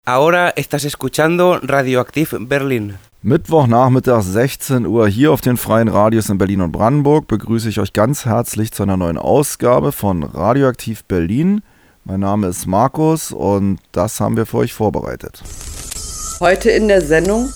Ahora estás escuchando Radioaktiv Berlin. Mittwochnachmittag 16 Uhr hier auf den freien Radios in Berlin und Brandenburg begrüße ich euch ganz herzlich zu einer neuen Ausgabe von Radioaktiv Berlin. Mein Name ist Markus und das haben wir für euch vorbereitet. Heute in der Sendung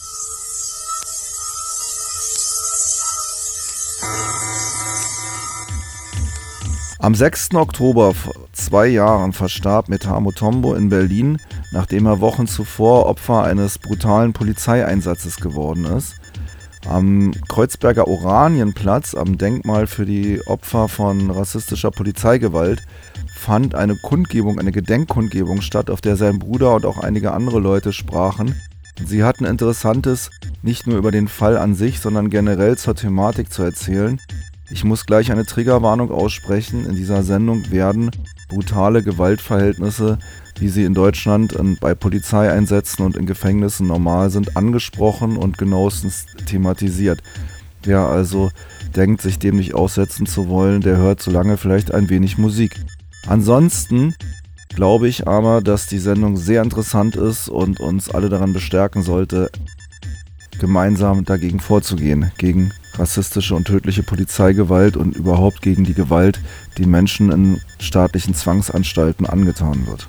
Am 6. Oktober vor 2 Jahren verstarb Metar Mutombo in Berlin, nachdem er Wochen zuvor Opfer eines brutalen Polizeieinsatzes geworden ist. Am Kreuzberger Oranienplatz, am Denkmal für die Opfer von rassistischer Polizeigewalt, fand eine Gedenkkundgebung statt, auf der sein Bruder und auch einige andere Leute sprachen. Sie hatten Interessantes nicht nur über den Fall an sich, sondern generell zur Thematik zu erzählen. Ich muss gleich eine Triggerwarnung aussprechen. In dieser Sendung werden brutale Gewaltverhältnisse, wie sie in Deutschland bei Polizeieinsätzen und in Gefängnissen normal sind, angesprochen und genauestens thematisiert. Wer also denkt, sich dem nicht aussetzen zu wollen, der hört so lange vielleicht ein wenig Musik. Ansonsten glaube ich aber, dass die Sendung sehr interessant ist und uns alle daran bestärken sollte, gemeinsam dagegen vorzugehen, gegen rassistische und tödliche Polizeigewalt und überhaupt gegen die Gewalt, die Menschen in staatlichen Zwangsanstalten angetan wird.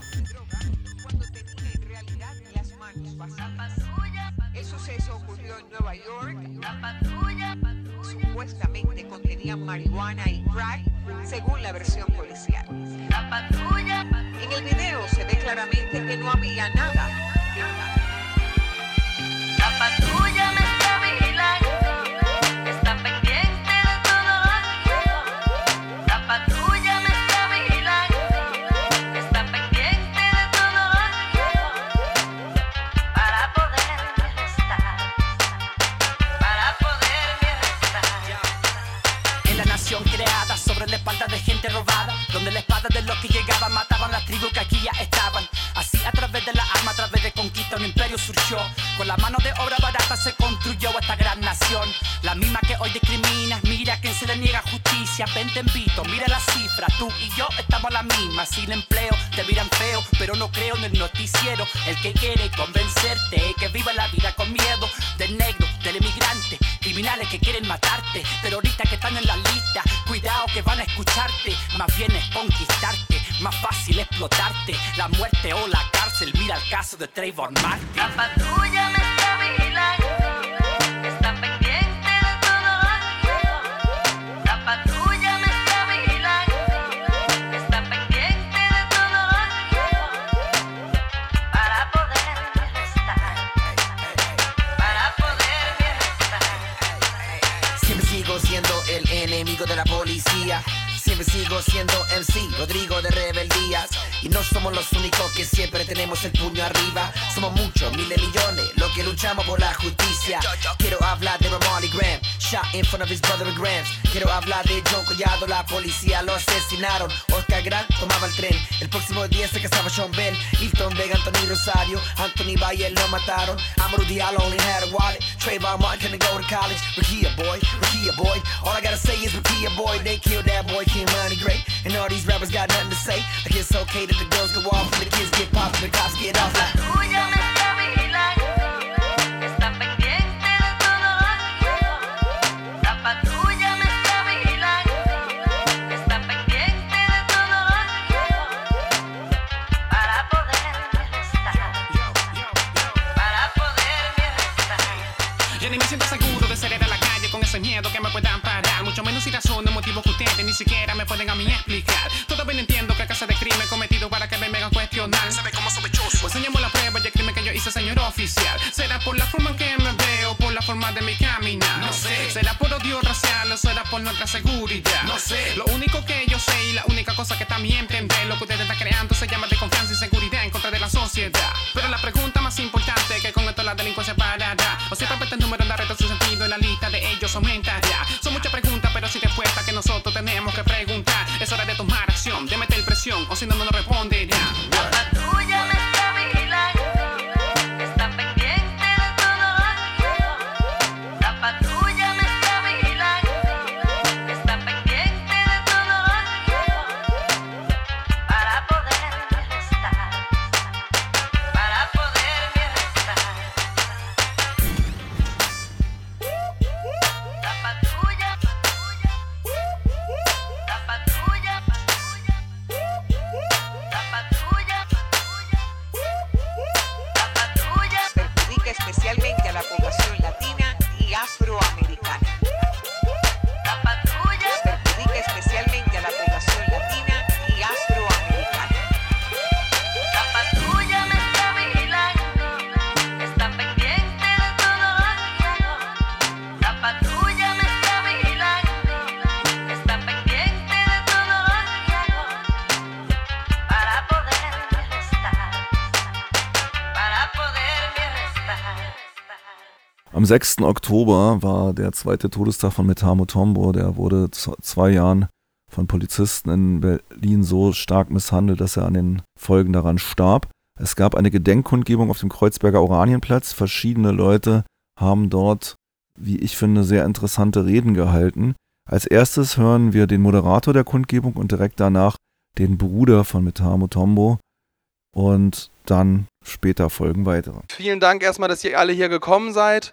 Creada sobre la espalda de gente robada, donde la espada de los que llegaban mataban las tribus que aquí ya estaban. Así a través de la arma, a través de conquista, un imperio surgió. Con la mano de obra barata se construyó esta gran nación. La misma que hoy discrimina, mira a quien se le niega justicia. Ven te invito, mira la cifra, tú y yo estamos a la misma. Sin empleo, te miran feo, pero no creo en el noticiero. El que quiere convencerte que viva la vida con miedo. Del negro, del emigrante, criminales que quieren matarte, terroristas que están en la lista. Cuidado que van a escucharte, más bien es conquistarte, más fácil explotarte, la muerte o la cárcel, mira el caso de Trayvon Martin. La patrulla me está vigilando, está pendiente de todo lo que hago. La patrulla me está vigilando, está pendiente de todo lo que hago. Para poderme arrestar, para poderme arrestar. Siempre sigo siendo el enemigo de la policía. Siempre sigo siendo MC, Rodrigo de Rebeldías. Y no somos los únicos que siempre tenemos el puño arriba. Somos muchos, miles, millones, los que luchamos por la justicia. Quiero hablar de Ramarley Graham, shot in front of his brother in Grams. Quiero hablar de John Collado, la policía lo asesinaron. Oscar Grant tomaba el tren, el próximo día se casaba Sean Bell. Hilton Vega, Anthony Rosario, Anthony Bayer lo mataron. Amadou Diallo only had a wallet. Trayvon Martin couldn't go to college. Rekia boy, all I gotta say is Rekia boy. They killed that boy, King Money Great. And all these rappers got nothing to say. Like it's okay that the girls go off and the kids get popped and the cops get off. Like, tuya me está vigilando, está pendiente de todo lo que hago. La patrulla me está vigilando, está pendiente de todo lo que hago. Para poderme arrestar, para poderme arrestar. Yo ni me siento seguro de salir a la calle con ese miedo que me puedan parar. Mucho menos si razón, motivos que ustedes ni siquiera me pueden a mí explicar. Todavía no entiendo qué clase de crimen cometido para que me vengan a cuestionar. Se ve como sospechoso. Pues enseñemos la prueba y el crimen que yo hice, señor oficial. ¿Será por la forma en que me veo, por la forma de mi caminar? No sé. ¿Será por odio racial o será por nuestra seguridad? No sé. Lo único que yo sé y la única cosa que también entender, lo que ustedes están creando se llama desconfianza y seguridad en contra de la sociedad. Pero la pregunta más importante es que con esto la delincuencia parará. O siempre este número en la red de su sentido en la lista de ellos aumentará. Son muchas preguntas pero sin respuesta que nosotros tenemos que preguntar. Es hora de tomar acción, de meter presión o si no, no nos responderá. La patrulla me está vigilando, está pendiente de todo lo que hago. La patrulla me está vigilando, está pendiente de todo lo que hago. Para poderme arrestar, para poder la población latina y afroamericana. La patrulla perjudica especialmente a la población latina y afroamericana. La patrulla me está vigilando, está pendiente de todo lo que hago. La patrulla me está vigilando, está pendiente de todo lo que hago. Para poderme arrestar, para poderme arrestar. Am 6. Oktober war der zweite Todestag von Medhar Mutombo. Der wurde 2 Jahren von Polizisten in Berlin so stark misshandelt, dass er an den Folgen daran starb. Es gab eine Gedenkkundgebung auf dem Kreuzberger Oranienplatz. Verschiedene Leute haben dort, wie ich finde, sehr interessante Reden gehalten. Als erstes hören wir den Moderator der Kundgebung und direkt danach den Bruder von Medhar Mutombo. Und dann später folgen weitere. Vielen Dank erstmal, dass ihr alle hier gekommen seid.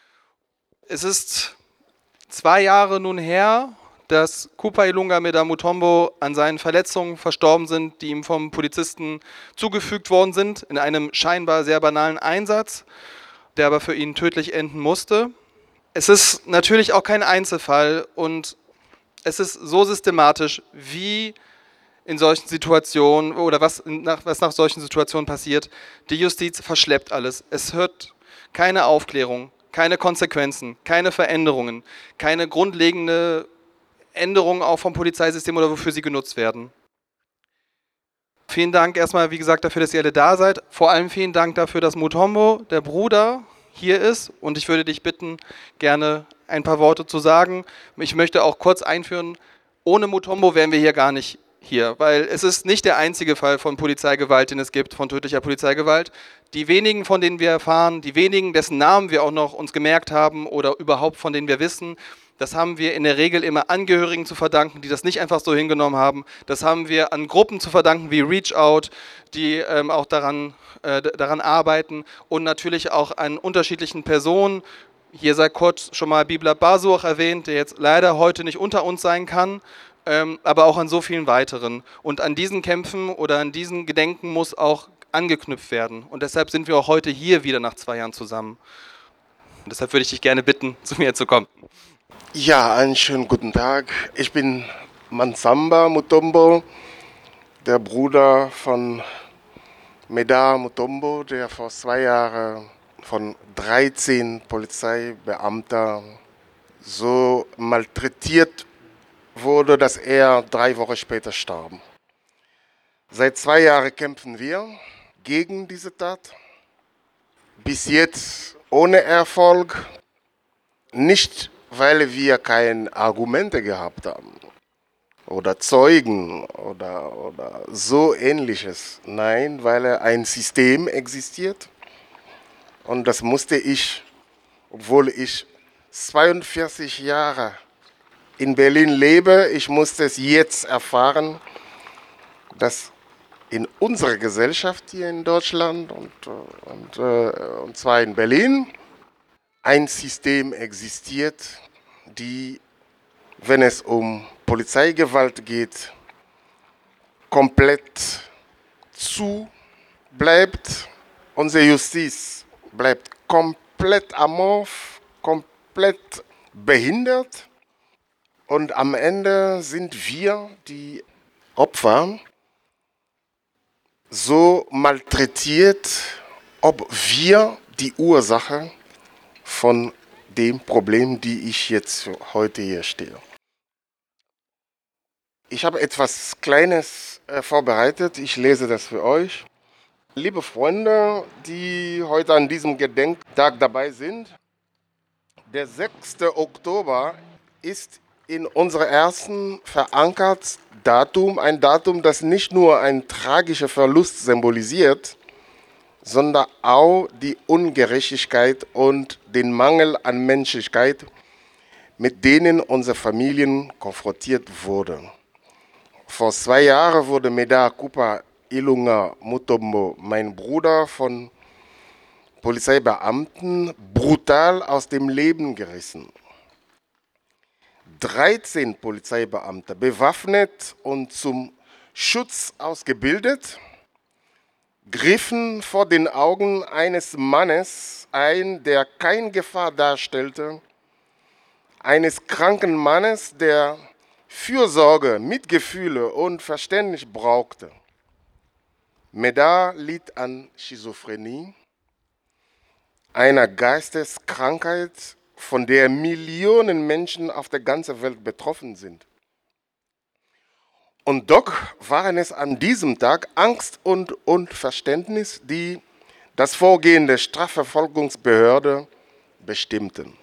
Es ist 2 Jahre nun her, dass Cooper Ilunga Medhar Mutombo an seinen Verletzungen verstorben sind, die ihm vom Polizisten zugefügt worden sind, in einem scheinbar sehr banalen Einsatz, der aber für ihn tödlich enden musste. Es ist natürlich auch kein Einzelfall und es ist so systematisch, wie in solchen Situationen oder was nach solchen Situationen passiert. Die Justiz verschleppt alles. Es hört keine Aufklärung, keine Konsequenzen, keine Veränderungen, keine grundlegende Änderungen auch vom Polizeisystem oder wofür sie genutzt werden. Vielen Dank erstmal, wie gesagt, dafür, dass ihr alle da seid. Vor allem vielen Dank dafür, dass Mutombo, der Bruder, hier ist. Und ich würde dich bitten, gerne ein paar Worte zu sagen. Ich möchte auch kurz einführen, ohne Mutombo wären wir hier gar nicht hier, weil es ist nicht der einzige Fall von Polizeigewalt, den es gibt, von tödlicher Polizeigewalt. Die wenigen, von denen wir erfahren, die wenigen, dessen Namen wir auch noch uns gemerkt haben oder überhaupt von denen wir wissen, das haben wir in der Regel immer Angehörigen zu verdanken, die das nicht einfach so hingenommen haben. Das haben wir an Gruppen zu verdanken wie Reach Out, die auch daran arbeiten und natürlich auch an unterschiedlichen Personen. Hier sei kurz schon mal Bibla Basuch erwähnt, der jetzt leider heute nicht unter uns sein kann, aber auch an so vielen weiteren. Und an diesen Kämpfen oder an diesen Gedenken muss auch angeknüpft werden. Und deshalb sind wir auch heute hier wieder nach 2 Jahren zusammen. Und deshalb würde ich dich gerne bitten, zu mir zu kommen. Ja, einen schönen guten Tag. Ich bin Mansamba Mutombo, der Bruder von Medhar Mutombo, der vor 2 Jahren von 13 Polizeibeamten so malträtiert wurde, dass er 3 Wochen später starb. Seit 2 Jahren kämpfen wir gegen diese Tat. Bis jetzt ohne Erfolg. Nicht, weil wir keine Argumente gehabt haben oder Zeugen oder so Ähnliches. Nein, weil ein System existiert. Und das musste ich, obwohl ich 42 Jahre in Berlin lebe, ich musste es jetzt erfahren, dass in unserer Gesellschaft hier in Deutschland und zwar in Berlin ein System existiert, die, wenn es um Polizeigewalt geht, komplett zu bleibt. Unsere Justiz bleibt komplett amorph, komplett behindert. Und am Ende sind wir, die Opfer, so malträtiert, ob wir die Ursache von dem Problem, die ich jetzt heute hier stehe. Ich habe etwas Kleines vorbereitet, ich lese das für euch. Liebe Freunde, die heute an diesem Gedenktag dabei sind, der 6. Oktober ist in unserer ersten verankert Datum, ein Datum, das nicht nur einen tragischen Verlust symbolisiert, sondern auch die Ungerechtigkeit und den Mangel an Menschlichkeit, mit denen unsere Familien konfrontiert wurden. Vor 2 Jahren wurde Medhar Cooper Ilunga Mutombo, mein Bruder, von Polizeibeamten brutal aus dem Leben gerissen. 13 Polizeibeamte, bewaffnet und zum Schutz ausgebildet, griffen vor den Augen eines Mannes ein, der keine Gefahr darstellte, eines kranken Mannes, der Fürsorge, Mitgefühle und Verständnis brauchte. Medar litt an Schizophrenie, einer Geisteskrankheit, von der Millionen Menschen auf der ganzen Welt betroffen sind. Und doch waren es an diesem Tag Angst und Unverständnis, die das Vorgehen der Strafverfolgungsbehörde bestimmten.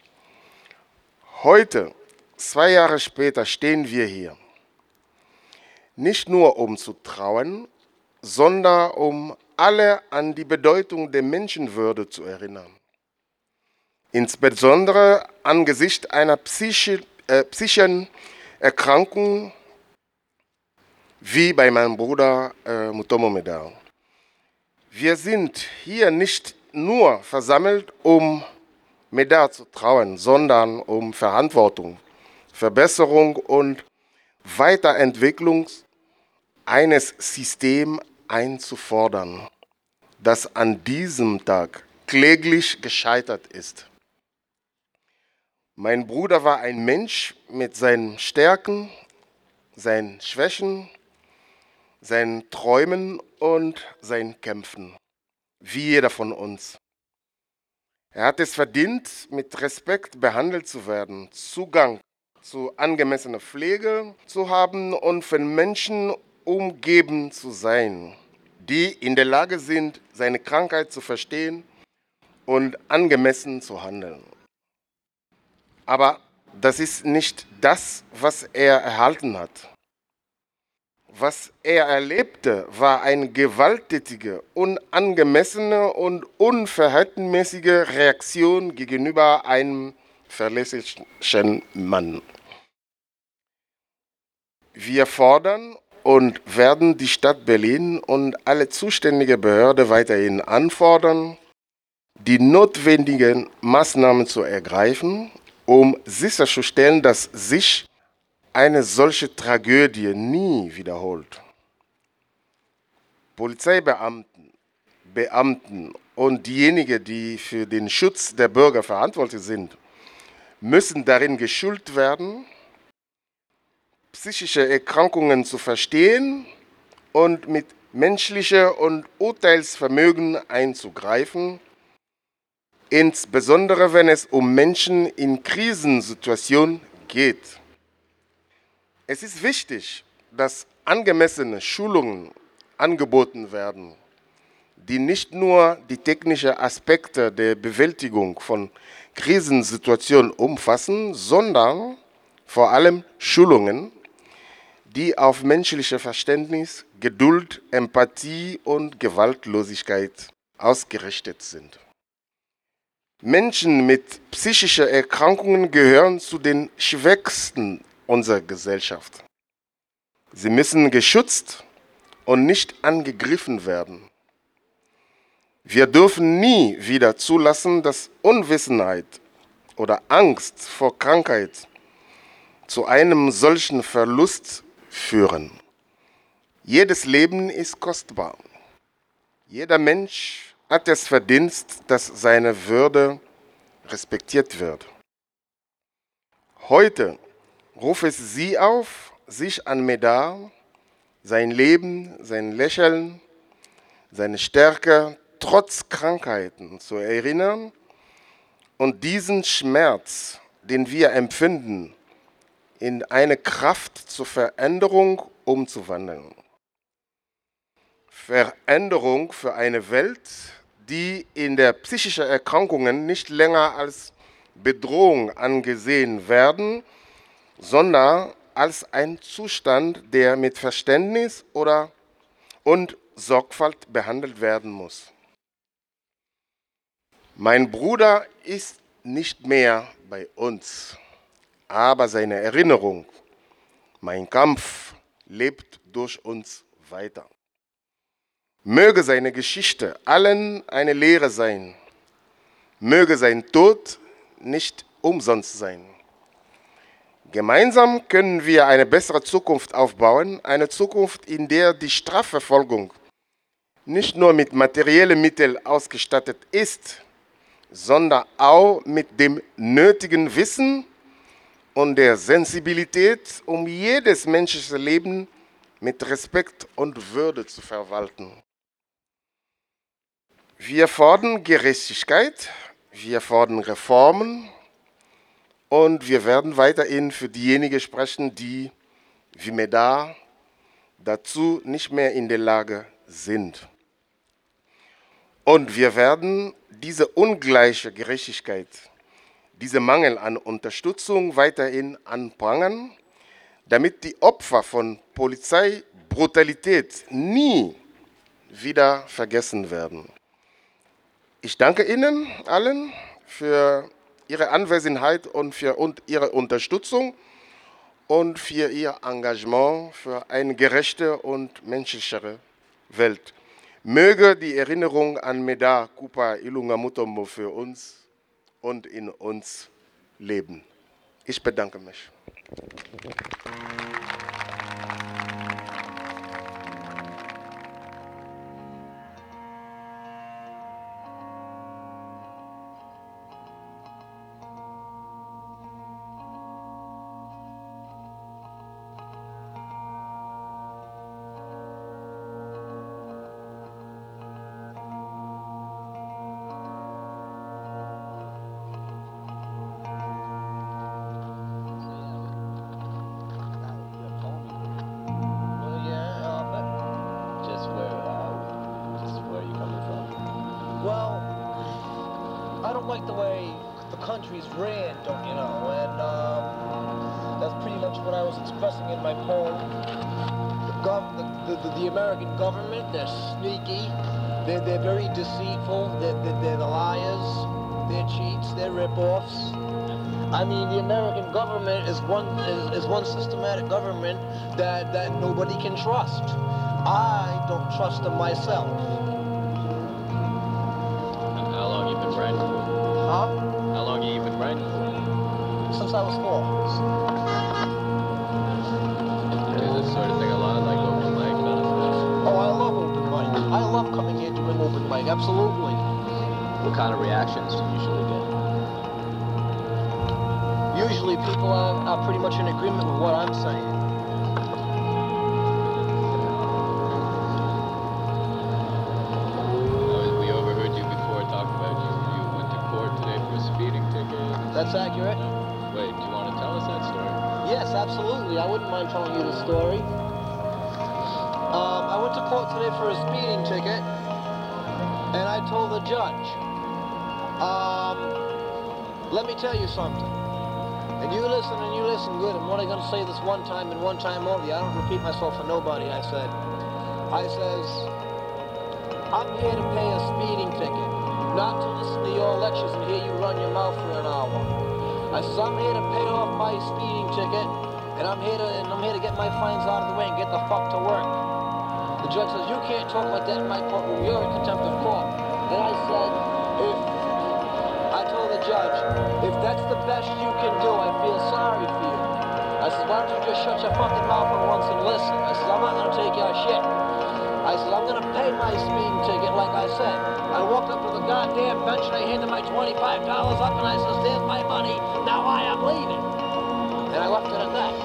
Heute, 2 Jahre später, stehen wir hier. Nicht nur um zu trauern, sondern um alle an die Bedeutung der Menschenwürde zu erinnern. Insbesondere angesichts einer psychischen Erkrankung wie bei meinem Bruder Mutombo Medar. Wir sind hier nicht nur versammelt, um Medar zu trauern, sondern um Verantwortung, Verbesserung und Weiterentwicklung eines Systems einzufordern, das an diesem Tag kläglich gescheitert ist. Mein Bruder war ein Mensch mit seinen Stärken, seinen Schwächen, seinen Träumen und seinen Kämpfen, wie jeder von uns. Er hat es verdient, mit Respekt behandelt zu werden, Zugang zu angemessener Pflege zu haben und von Menschen umgeben zu sein, die in der Lage sind, seine Krankheit zu verstehen und angemessen zu handeln. Aber das ist nicht das, was er erhalten hat. Was er erlebte, war eine gewalttätige, unangemessene und unverhältnismäßige Reaktion gegenüber einem verlässlichen Mann. Wir fordern und werden die Stadt Berlin und alle zuständigen Behörden weiterhin anfordern, die notwendigen Maßnahmen zu ergreifen, um sicherzustellen, dass sich eine solche Tragödie nie wiederholt. Polizeibeamten, Beamten und diejenigen, die für den Schutz der Bürger verantwortlich sind, müssen darin geschult werden, psychische Erkrankungen zu verstehen und mit menschlichem und Urteilsvermögen einzugreifen, insbesondere wenn es um Menschen in Krisensituationen geht. Es ist wichtig, dass angemessene Schulungen angeboten werden, die nicht nur die technischen Aspekte der Bewältigung von Krisensituationen umfassen, sondern vor allem Schulungen, die auf menschliches Verständnis, Geduld, Empathie und Gewaltlosigkeit ausgerichtet sind. Menschen mit psychischen Erkrankungen gehören zu den Schwächsten unserer Gesellschaft. Sie müssen geschützt und nicht angegriffen werden. Wir dürfen nie wieder zulassen, dass Unwissenheit oder Angst vor Krankheit zu einem solchen Verlust führen. Jedes Leben ist kostbar. Jeder Mensch hat das Verdienst, dass seine Würde respektiert wird. Heute rufe ich Sie auf, sich an Medar, sein Leben, sein Lächeln, seine Stärke trotz Krankheiten zu erinnern und diesen Schmerz, den wir empfinden, in eine Kraft zur Veränderung umzuwandeln. Veränderung für eine Welt, die in der psychischen Erkrankungen nicht länger als Bedrohung angesehen werden, sondern als ein Zustand, der mit Verständnis und Sorgfalt behandelt werden muss. Mein Bruder ist nicht mehr bei uns, aber seine Erinnerung, mein Kampf, lebt durch uns weiter. Möge seine Geschichte allen eine Lehre sein. Möge sein Tod nicht umsonst sein. Gemeinsam können wir eine bessere Zukunft aufbauen, eine Zukunft, in der die Strafverfolgung nicht nur mit materiellen Mitteln ausgestattet ist, sondern auch mit dem nötigen Wissen und der Sensibilität, um jedes menschliche Leben mit Respekt und Würde zu verwalten. Wir fordern Gerechtigkeit, wir fordern Reformen und wir werden weiterhin für diejenigen sprechen, die, wie Medar, dazu nicht mehr in der Lage sind. Und wir werden diese ungleiche Gerechtigkeit, diesen Mangel an Unterstützung weiterhin anprangern, damit die Opfer von Polizeibrutalität nie wieder vergessen werden. Ich danke Ihnen allen für Ihre Anwesenheit und für Ihre Unterstützung und für Ihr Engagement für eine gerechte und menschlichere Welt. Möge die Erinnerung an Medar Kupa Ilunga Mutombo für uns und in uns leben. Ich bedanke mich. like the way the country's ran, don't you know? And that's pretty much what I was expressing in my poem. The American government, they're sneaky, they're very deceitful, they're the liars, they're cheats, they're rip-offs. I mean, the American government is one systematic government that nobody can trust. I don't trust them myself. How long you been writing? Huh? How long you been writing? Since I was 4. Do this sort of thing a lot, like open mic kind of stuff? Oh, I love open mic. I love coming here doing open mic, absolutely. What kind of reactions do you usually get? Usually people are pretty much in agreement with what I'm saying. We overheard you before talking about you went to court today for a speeding ticket. That's accurate. Wait, do you want to tell us that story? Yes, absolutely. I wouldn't mind telling you the story. I went to court today for a speeding ticket, and I told the judge, let me tell you something. And you listen good. I'm only going to say this one time and one time only. I don't repeat myself for nobody, I says, I'm here to pay a speeding ticket, not to listen to your lectures and hear you run your mouth for an hour. I says, I'm here to pay off my speeding ticket, and I'm here to get my fines out of the way and get the fuck to work. The judge says, you can't talk like that in my courtroom. You're in contempt of court. And I said, I told the judge, if that's the best you can do, I feel sorry for you. I said, why don't you just shut your fucking mouth for once and listen? I said, I'm not going to take your shit. I said, I'm going to pay my speeding ticket like I said. I walked up to the goddamn bench and I handed my $25 up and I said, there's my money, now I am leaving. And I left it at that.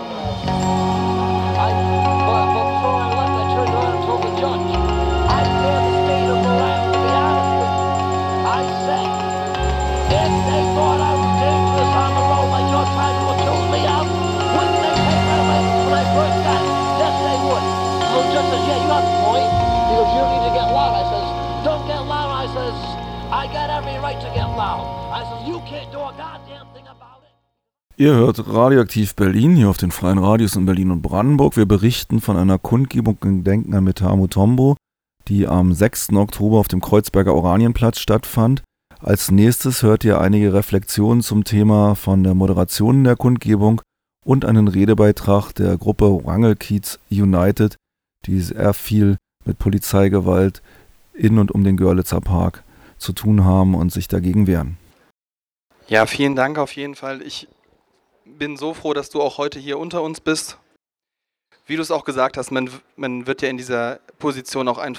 But before I left, I turned around and told the judge, I fear the state of morale, to be honest with you. I said, if they thought I was dangerous on the road like you're trying to accuse me of, wouldn't they take my license when I first got it? Yes, they would. So the judge says, yeah, you have a point. He goes, you need to get loud. I says, don't get loud. I says, I got every right to get loud. I says, you can't do a goddamn thing about it. Ihr hört Radioaktiv Berlin hier auf den freien Radios in Berlin und Brandenburg. Wir berichten von einer Kundgebung im Gedenken an Medar Mutombo, die am 6. Oktober auf dem Kreuzberger Oranienplatz stattfand. Als nächstes hört ihr einige Reflexionen zum Thema von der Moderation der Kundgebung und einen Redebeitrag der Gruppe Wrangelkiez United, die sehr viel mit Polizeigewalt in und um den Görlitzer Park zu tun haben und sich dagegen wehren. Ja, vielen Dank auf jeden Fall. Ich bin so froh, dass du auch heute hier unter uns bist. Wie du es auch gesagt hast, man wird ja in dieser Position auch einfach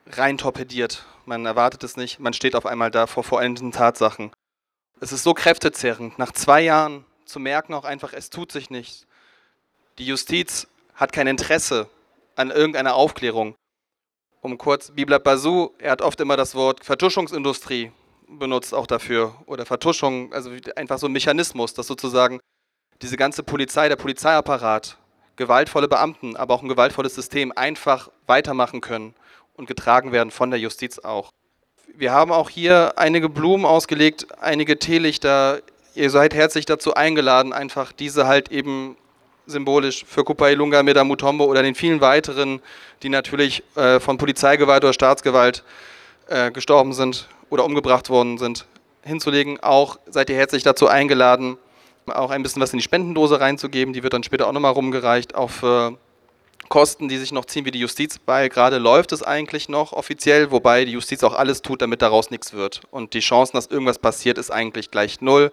rein torpediert. Man erwartet es nicht, man steht auf einmal da vor vollendeten Tatsachen. Es ist so kräftezehrend, nach 2 Jahren zu merken auch einfach, es tut sich nichts. Die Justiz hat kein Interesse an irgendeiner Aufklärung. Kurz, Bibla Basu, er hat oft immer das Wort Vertuschungsindustrie benutzt auch dafür. Oder Vertuschung, also einfach so ein Mechanismus, dass sozusagen diese ganze Polizei, der Polizeiapparat, gewaltvolle Beamten, aber auch ein gewaltvolles System einfach weitermachen können und getragen werden von der Justiz auch. Wir haben auch hier einige Blumen ausgelegt, einige Teelichter. Ihr seid herzlich dazu eingeladen, einfach diese halt eben symbolisch für Kupa Ilunga Meda Mutombo oder den vielen weiteren, die natürlich von Polizeigewalt oder Staatsgewalt gestorben sind oder umgebracht worden sind, hinzulegen. Auch seid ihr herzlich dazu eingeladen, auch ein bisschen was in die Spendendose reinzugeben. Die wird dann später auch nochmal rumgereicht, auch für Kosten, die sich noch ziehen wie die Justiz, weil gerade läuft es eigentlich noch offiziell, wobei die Justiz auch alles tut, damit daraus nichts wird. Und die Chancen, dass irgendwas passiert, ist eigentlich gleich 0.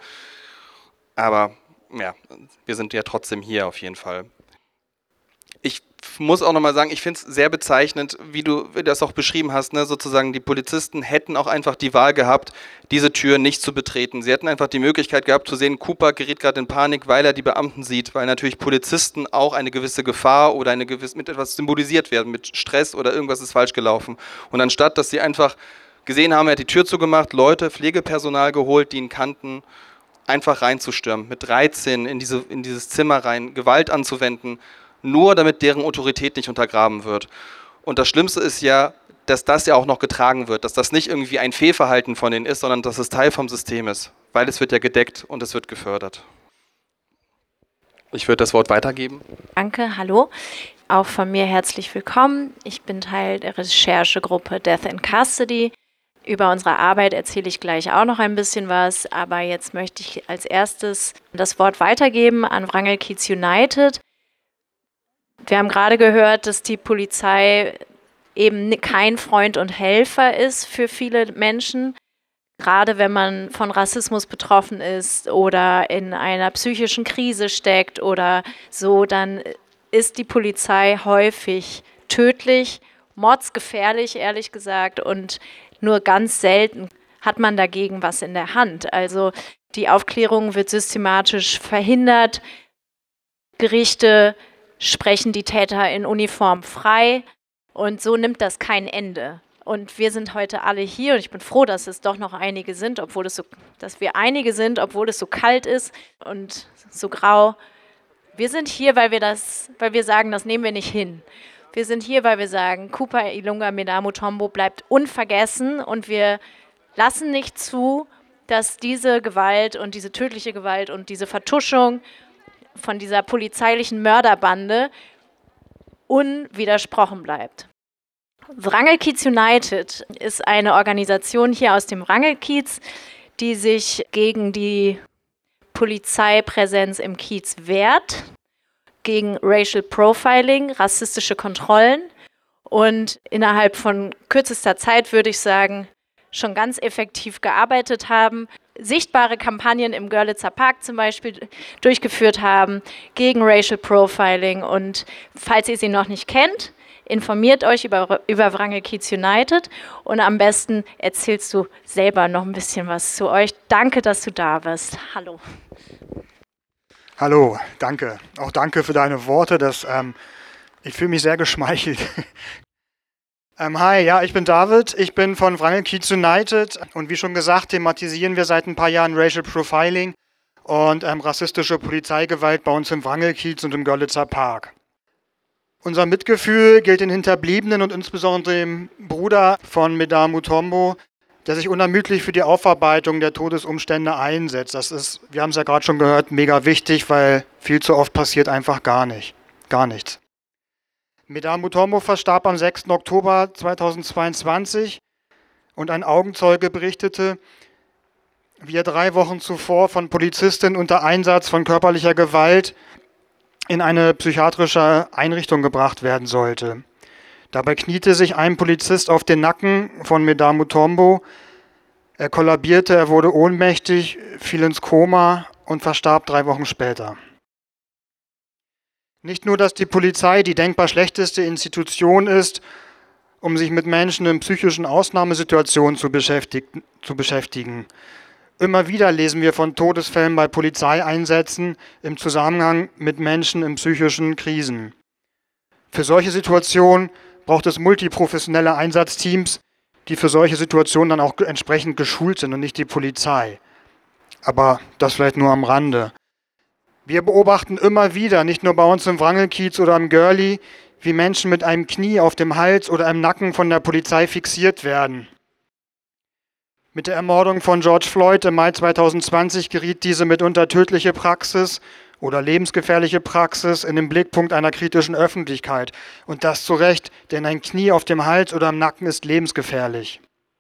Aber ja, wir sind ja trotzdem hier auf jeden Fall. Ich muss auch nochmal sagen, ich finde es sehr bezeichnend, wie du das auch beschrieben hast, ne? Sozusagen die Polizisten hätten auch einfach die Wahl gehabt, diese Tür nicht zu betreten. Sie hätten einfach die Möglichkeit gehabt zu sehen, Kupa gerät gerade in Panik, weil er die Beamten sieht, weil natürlich Polizisten auch eine gewisse Gefahr oder mit etwas symbolisiert werden, mit Stress oder irgendwas ist falsch gelaufen. Und anstatt, dass sie einfach gesehen haben, er hat die Tür zugemacht, Leute, Pflegepersonal geholt, die ihn kannten, einfach reinzustürmen, mit 13 in dieses Zimmer rein, Gewalt anzuwenden, nur damit deren Autorität nicht untergraben wird. Und das Schlimmste ist ja, dass das ja auch noch getragen wird, dass das nicht irgendwie ein Fehlverhalten von denen ist, sondern dass es Teil vom System ist, weil es wird ja gedeckt und es wird gefördert. Ich würde das Wort weitergeben. Danke, hallo. Auch von mir herzlich willkommen. Ich bin Teil der Recherchegruppe Death in Custody. Über unsere Arbeit erzähle ich gleich auch noch ein bisschen was, aber jetzt möchte ich als erstes das Wort weitergeben an Wrangel Kiez United. Wir haben gerade gehört, dass die Polizei eben kein Freund und Helfer ist für viele Menschen. Gerade wenn man von Rassismus betroffen ist oder in einer psychischen Krise steckt oder so, dann ist die Polizei häufig tödlich, mordsgefährlich, ehrlich gesagt, und nur ganz selten hat man dagegen was in der Hand. Also die Aufklärung wird systematisch verhindert. Gerichte sprechen die Täter in Uniform frei und so nimmt das kein Ende. Und wir sind heute alle hier und ich bin froh, dass es doch noch einige sind, dass wir einige sind, obwohl es so kalt ist und so grau. Wir sind hier, weil wir sagen, das nehmen wir nicht hin. Wir sind hier, weil wir sagen, Kupa Ilunga Meda Mutombo bleibt unvergessen und wir lassen nicht zu, dass diese Gewalt und diese tödliche Gewalt und diese Vertuschung von dieser polizeilichen Mörderbande unwidersprochen bleibt. Wrangel Kiez United ist eine Organisation hier aus dem Wrangel-Kiez, die sich gegen die Polizeipräsenz im Kiez wehrt, gegen Racial Profiling, rassistische Kontrollen und innerhalb von kürzester Zeit, würde ich sagen, schon ganz effektiv gearbeitet haben, sichtbare Kampagnen im Görlitzer Park zum Beispiel durchgeführt haben gegen Racial Profiling. Und falls ihr sie noch nicht kennt, informiert euch über Wrangel Kiez United und am besten erzählst du selber noch ein bisschen was zu euch. Danke, dass du da bist. Hallo. Hallo, danke. Auch danke für deine Worte. Ich fühle mich sehr geschmeichelt. Hi, ja, ich bin David. Ich bin von Wrangel Kiez United und wie schon gesagt, thematisieren wir seit ein paar Jahren Racial Profiling und rassistische Polizeigewalt bei uns im Wrangel-Kiez und im Görlitzer Park. Unser Mitgefühl gilt den Hinterbliebenen und insbesondere dem Bruder von Meda Mutombo, der sich unermüdlich für die Aufarbeitung der Todesumstände einsetzt. Das ist, wir haben es ja gerade schon gehört, mega wichtig, weil viel zu oft passiert einfach gar nichts. Meda Mutombo verstarb am 6. Oktober 2022 und ein Augenzeuge berichtete, wie er 3 Wochen zuvor von Polizistinnen unter Einsatz von körperlicher Gewalt in eine psychiatrische Einrichtung gebracht werden sollte. Dabei kniete sich ein Polizist auf den Nacken von Meda Mutombo. Er kollabierte, er wurde ohnmächtig, fiel ins Koma und verstarb 3 Wochen später. Nicht nur, dass die Polizei die denkbar schlechteste Institution ist um sich mit Menschen in psychischen Ausnahmesituationen zu beschäftigen. Immer wieder lesen wir von Todesfällen bei Polizeieinsätzen im Zusammenhang mit Menschen in psychischen Krisen. Für solche Situationen braucht es multiprofessionelle Einsatzteams, die für solche Situationen dann auch entsprechend geschult sind und nicht die Polizei. Aber das vielleicht nur am Rande. Wir beobachten immer wieder, nicht nur bei uns im Wrangelkiez oder im Görli, wie Menschen mit einem Knie auf dem Hals oder im Nacken von der Polizei fixiert werden. Mit der Ermordung von George Floyd im Mai 2020 geriet diese mitunter tödliche Praxis oder lebensgefährliche Praxis in den Blickpunkt einer kritischen Öffentlichkeit. Und das zu Recht, denn ein Knie auf dem Hals oder im Nacken ist lebensgefährlich.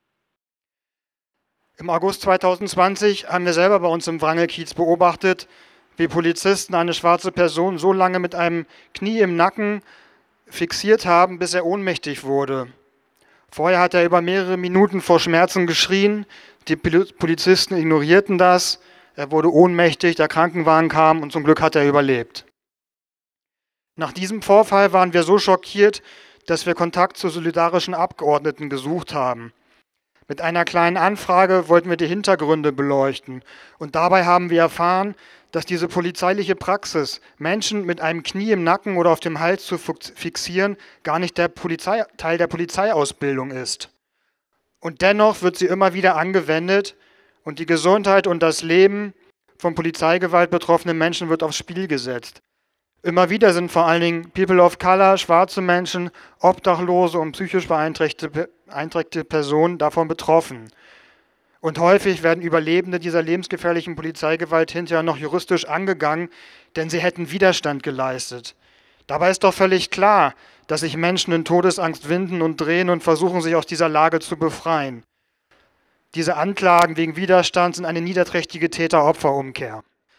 Im August 2020 haben wir selber bei uns im Wrangelkiez beobachtet, wie Polizisten eine schwarze Person so lange mit einem Knie im Nacken fixiert haben, bis er ohnmächtig wurde. Vorher hat er über mehrere Minuten vor Schmerzen geschrien, die Polizisten ignorierten das, er wurde ohnmächtig, der Krankenwagen kam und zum Glück hat er überlebt. Nach diesem Vorfall waren wir so schockiert, dass wir Kontakt zu solidarischen Abgeordneten gesucht haben. Mit einer kleinen Anfrage wollten wir die Hintergründe beleuchten und dabei haben wir erfahren, dass diese polizeiliche Praxis, Menschen mit einem Knie im Nacken oder auf dem Hals zu fixieren, gar nicht Teil der Polizeiausbildung ist. Und dennoch wird sie immer wieder angewendet und die Gesundheit und das Leben von Polizeigewalt betroffenen Menschen wird aufs Spiel gesetzt. Immer wieder sind vor allen Dingen People of Color, schwarze Menschen, Obdachlose und psychisch beeinträchtigte Personen davon betroffen. Und häufig werden Überlebende dieser lebensgefährlichen Polizeigewalt hinterher noch juristisch angegangen, denn sie hätten Widerstand geleistet. Dabei ist doch völlig klar, dass sich Menschen in Todesangst winden und drehen und versuchen, sich aus dieser Lage zu befreien. Diese Anklagen wegen Widerstand sind eine niederträchtige Täter-Opfer-Umkehr.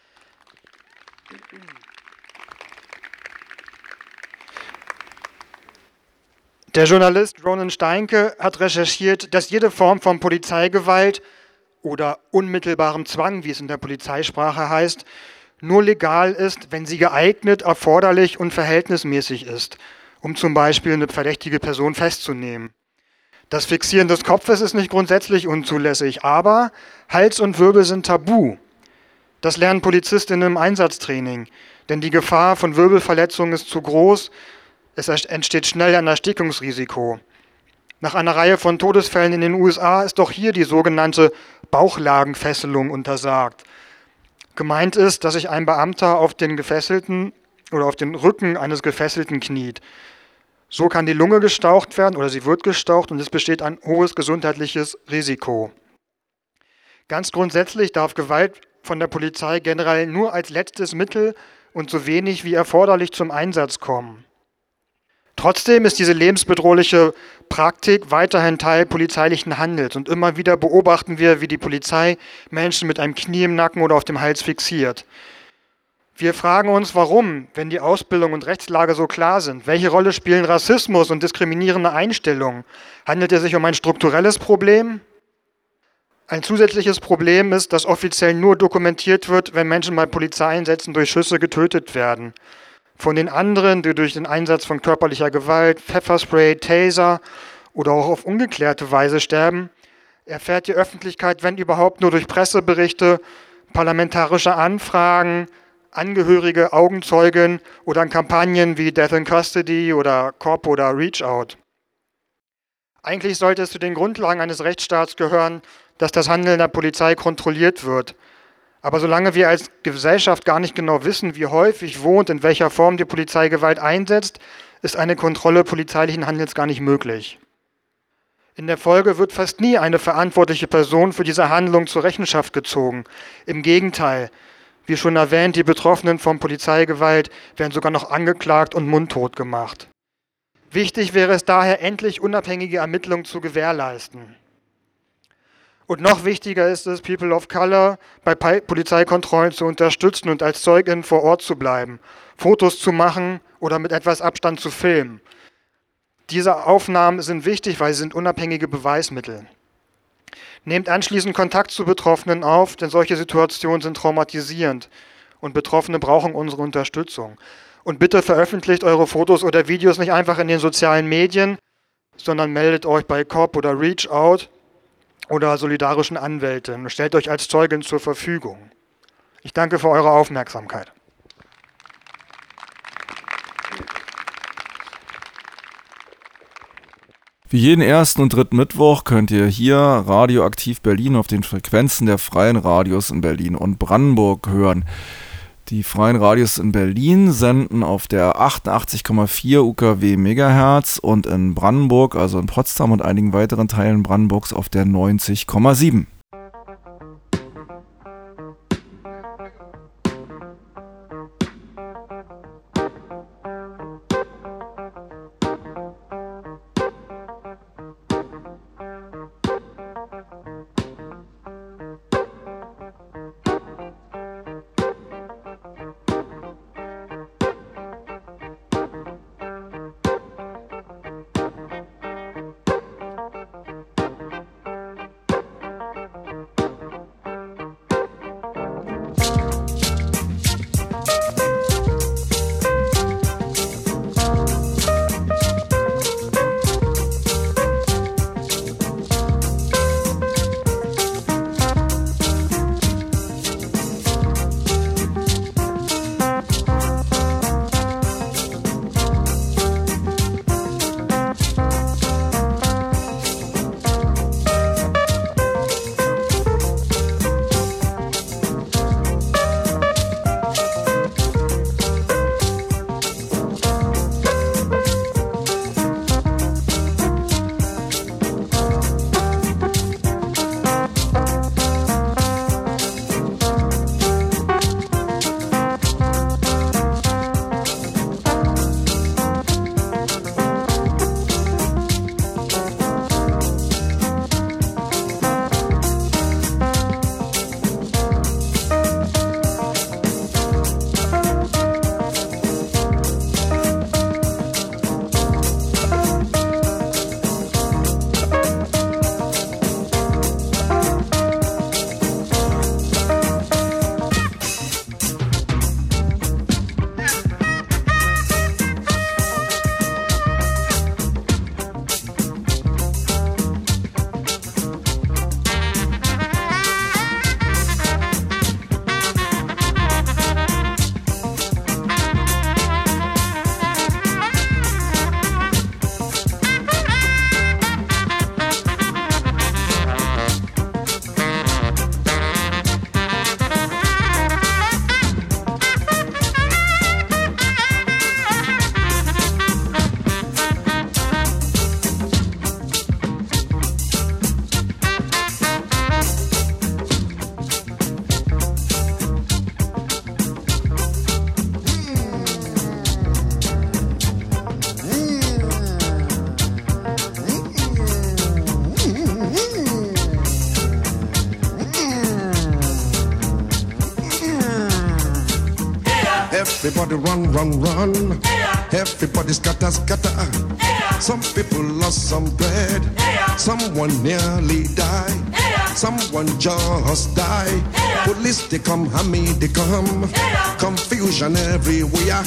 Der Journalist Ronan Steinke hat recherchiert, dass jede Form von Polizeigewalt oder unmittelbarem Zwang, wie es in der Polizeisprache heißt, nur legal ist, wenn sie geeignet, erforderlich und verhältnismäßig ist, um zum Beispiel eine verdächtige Person festzunehmen. Das Fixieren des Kopfes ist nicht grundsätzlich unzulässig, aber Hals und Wirbel sind tabu. Das lernen Polizistinnen im Einsatztraining, denn die Gefahr von Wirbelverletzungen ist zu groß. Es entsteht schnell ein Erstickungsrisiko. Nach einer Reihe von Todesfällen in den USA ist auch hier die sogenannte Bauchlagenfesselung untersagt. Gemeint ist, dass sich ein Beamter auf den Gefesselten oder auf den Rücken eines Gefesselten kniet. So kann die Lunge gestaucht werden oder sie wird gestaucht und es besteht ein hohes gesundheitliches Risiko. Ganz grundsätzlich darf Gewalt von der Polizei generell nur als letztes Mittel und so wenig wie erforderlich zum Einsatz kommen. Trotzdem ist diese lebensbedrohliche Praktik weiterhin Teil polizeilichen Handels und immer wieder beobachten wir, wie die Polizei Menschen mit einem Knie im Nacken oder auf dem Hals fixiert. Wir fragen uns, warum, wenn die Ausbildung und Rechtslage so klar sind? Welche Rolle spielen Rassismus und diskriminierende Einstellungen? Handelt es sich um ein strukturelles Problem? Ein zusätzliches Problem ist, dass offiziell nur dokumentiert wird, wenn Menschen bei Polizeieinsätzen durch Schüsse getötet werden. Von den anderen, die durch den Einsatz von körperlicher Gewalt, Pfefferspray, Taser oder auch auf ungeklärte Weise sterben, erfährt die Öffentlichkeit, wenn überhaupt, nur durch Presseberichte, parlamentarische Anfragen, Angehörige, Augenzeugen oder an Kampagnen wie Death in Custody oder COP oder Reach Out. Eigentlich sollte es zu den Grundlagen eines Rechtsstaats gehören, dass das Handeln der Polizei kontrolliert wird. Aber solange wir als Gesellschaft gar nicht genau wissen, wie häufig, wo und in welcher Form die Polizei Gewalt einsetzt, ist eine Kontrolle polizeilichen Handels gar nicht möglich. In der Folge wird fast nie eine verantwortliche Person für diese Handlung zur Rechenschaft gezogen. Im Gegenteil, wie schon erwähnt, die Betroffenen von Polizeigewalt werden sogar noch angeklagt und mundtot gemacht. Wichtig wäre es daher, endlich unabhängige Ermittlungen zu gewährleisten. Und noch wichtiger ist es, People of Color bei Polizeikontrollen zu unterstützen und als Zeugin vor Ort zu bleiben, Fotos zu machen oder mit etwas Abstand zu filmen. Diese Aufnahmen sind wichtig, weil sie sind unabhängige Beweismittel. Nehmt anschließend Kontakt zu Betroffenen auf, denn solche Situationen sind traumatisierend und Betroffene brauchen unsere Unterstützung. Und bitte veröffentlicht eure Fotos oder Videos nicht einfach in den sozialen Medien, sondern meldet euch bei COP oder Reach Out oder solidarischen Anwälten und stellt euch als Zeugin zur Verfügung. Ich danke für eure Aufmerksamkeit. Wie jeden ersten und dritten Mittwoch könnt ihr hier Radioaktiv Berlin auf den Frequenzen der freien Radios in Berlin und Brandenburg hören. Die freien Radios in Berlin senden auf der 88,4 UKW Megahertz und in Brandenburg, also in Potsdam und einigen weiteren Teilen Brandenburgs, auf der 90,7. Everybody run, run, run. Everybody scatter, scatter. Some people lost some bread. Someone nearly died. Someone just died. Police they come, Hammy they come. Confusion everywhere.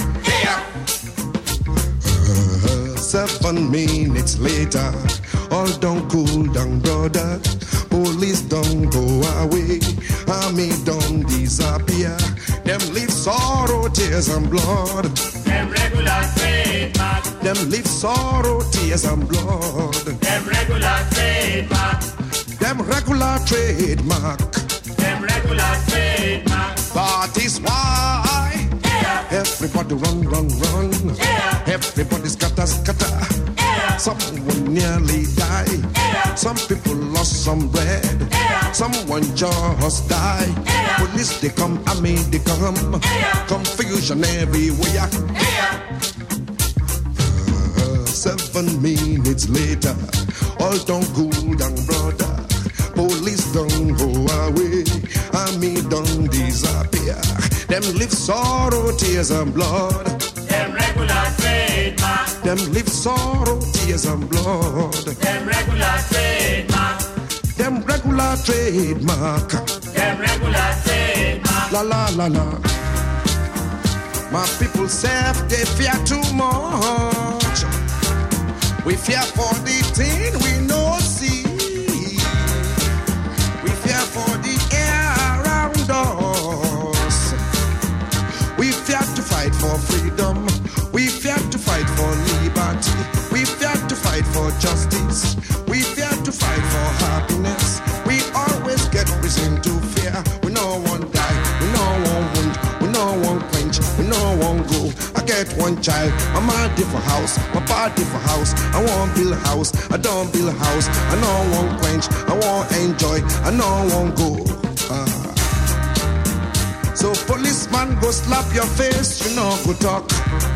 7 minutes later, all don't cool down, brother. Police don't go away. Army don't disappear. Them leave sorrow, tears and blood. Them regular trademark. Them leave sorrow, tears and blood. Them regular trademark. Them regular trademark. Them regular trademark. That is why everybody run, run, run. Everybody scatter, scatter. Someone nearly died. Some people lost some bread. Someone just died. Police they come, army they come. Confusion everywhere. 7 minutes later, all don't cool down, brother. Police don't go away. Army don't disappear. Them live sorrow, tears and blood. Them regular trademark. Them live sorrow, tears and blood. Them regular trademark. Them regular trademark. Them regular trademark. La la la la. My people say they fear too much. We fear for the thing we no see. We fear for the air around us. We fear to fight for freedom. We fear to fight for liberty. We fear to fight for justice. We fear to fight for happiness. We always get reason to fear. We no one die. We no one wound. We no one quench. We no one go. I get one child. My mama different house. My pa different house. I want build a house. I don't build a house. I no one quench. I want enjoy. I no one go. So policeman go slap your face. You know go talk.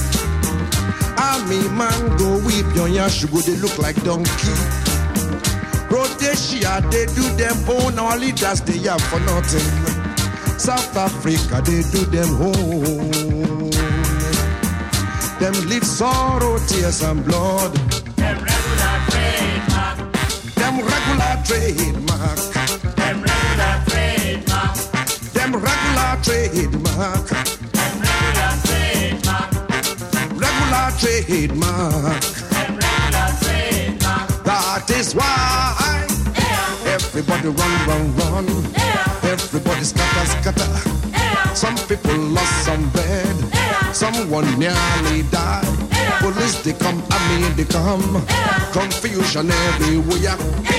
Army man go whip your yash. You go they look like donkey. Rhodesia, they do them own, our leaders, they have for nothing. South Africa, they do them home. Them live sorrow, tears and blood. Them regular trademark. Them regular trademark. Them regular trademark. Them regular trademark. Them regular trademark. Regular trademark. Them regular trademark. That is why everybody run. Everybody scatter. Some people lost some bread. Someone nearly died. Police they come, army they come. Confusion everywhere.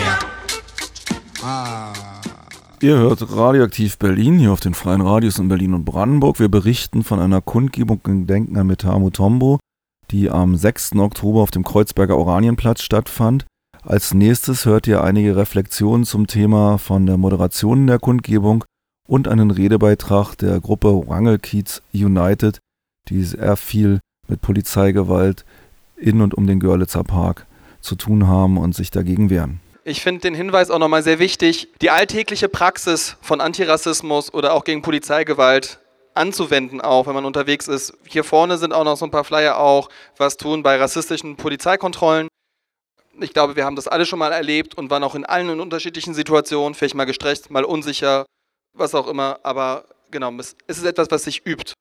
Ihr hört Radioaktiv Berlin hier auf den freien Radios in Berlin und Brandenburg. Wir berichten von einer Kundgebung im Gedenken an Meta Mutombo, die am 6. Oktober auf dem Kreuzberger Oranienplatz stattfand. Als nächstes hört ihr einige Reflexionen zum Thema von der Moderation der Kundgebung und einen Redebeitrag der Gruppe Wrangelkiez United, die sehr viel mit Polizeigewalt in und um den Görlitzer Park zu tun haben und sich dagegen wehren. Ich finde den Hinweis auch nochmal sehr wichtig, die alltägliche Praxis von Antirassismus oder auch gegen Polizeigewalt anzuwenden, auch wenn man unterwegs ist. Hier vorne sind auch noch so ein paar Flyer auch, was tun bei rassistischen Polizeikontrollen. Ich glaube, wir haben das alle schon mal erlebt und waren auch in allen unterschiedlichen Situationen, vielleicht mal gestresst, mal unsicher, was auch immer, aber genau, es ist etwas, was sich übt.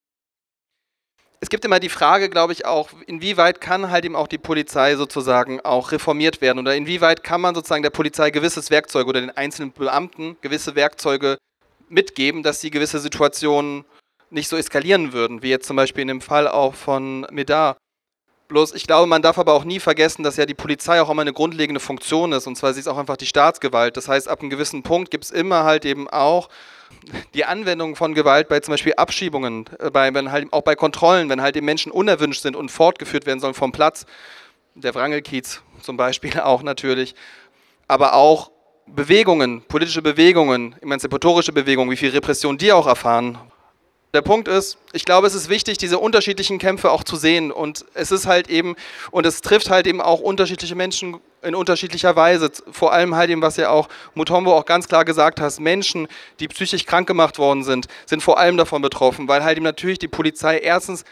Es gibt immer die Frage, glaube ich, auch, inwieweit kann halt eben auch die Polizei sozusagen auch reformiert werden oder inwieweit kann man sozusagen der Polizei gewisses Werkzeug oder den einzelnen Beamten gewisse Werkzeuge mitgeben, dass sie gewisse Situationen nicht so eskalieren würden, wie jetzt zum Beispiel in dem Fall auch von Medar. Bloß, ich glaube, man darf aber auch nie vergessen, dass ja die Polizei auch immer eine grundlegende Funktion ist, und zwar sie ist auch einfach die Staatsgewalt. Das heißt, ab einem gewissen Punkt gibt es immer halt eben auch die Anwendung von Gewalt bei zum Beispiel Abschiebungen, auch bei Kontrollen, wenn halt die Menschen unerwünscht sind und fortgeführt werden sollen vom Platz. Der Wrangelkiez zum Beispiel auch natürlich. Aber auch Bewegungen, politische Bewegungen, emanzipatorische Bewegungen, wie viel Repression die auch erfahren. Der Punkt ist, ich glaube, es ist wichtig, diese unterschiedlichen Kämpfe auch zu sehen, und es ist halt eben, und es trifft halt eben auch unterschiedliche Menschen in unterschiedlicher Weise, vor allem halt eben, was ja auch Mutombo auch ganz klar gesagt hat, Menschen, die psychisch krank gemacht worden sind vor allem davon betroffen, weil halt eben natürlich die Polizei erstens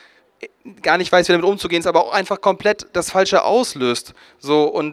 gar nicht weiß, wie damit umzugehen ist, aber auch einfach komplett das Falsche auslöst, so, und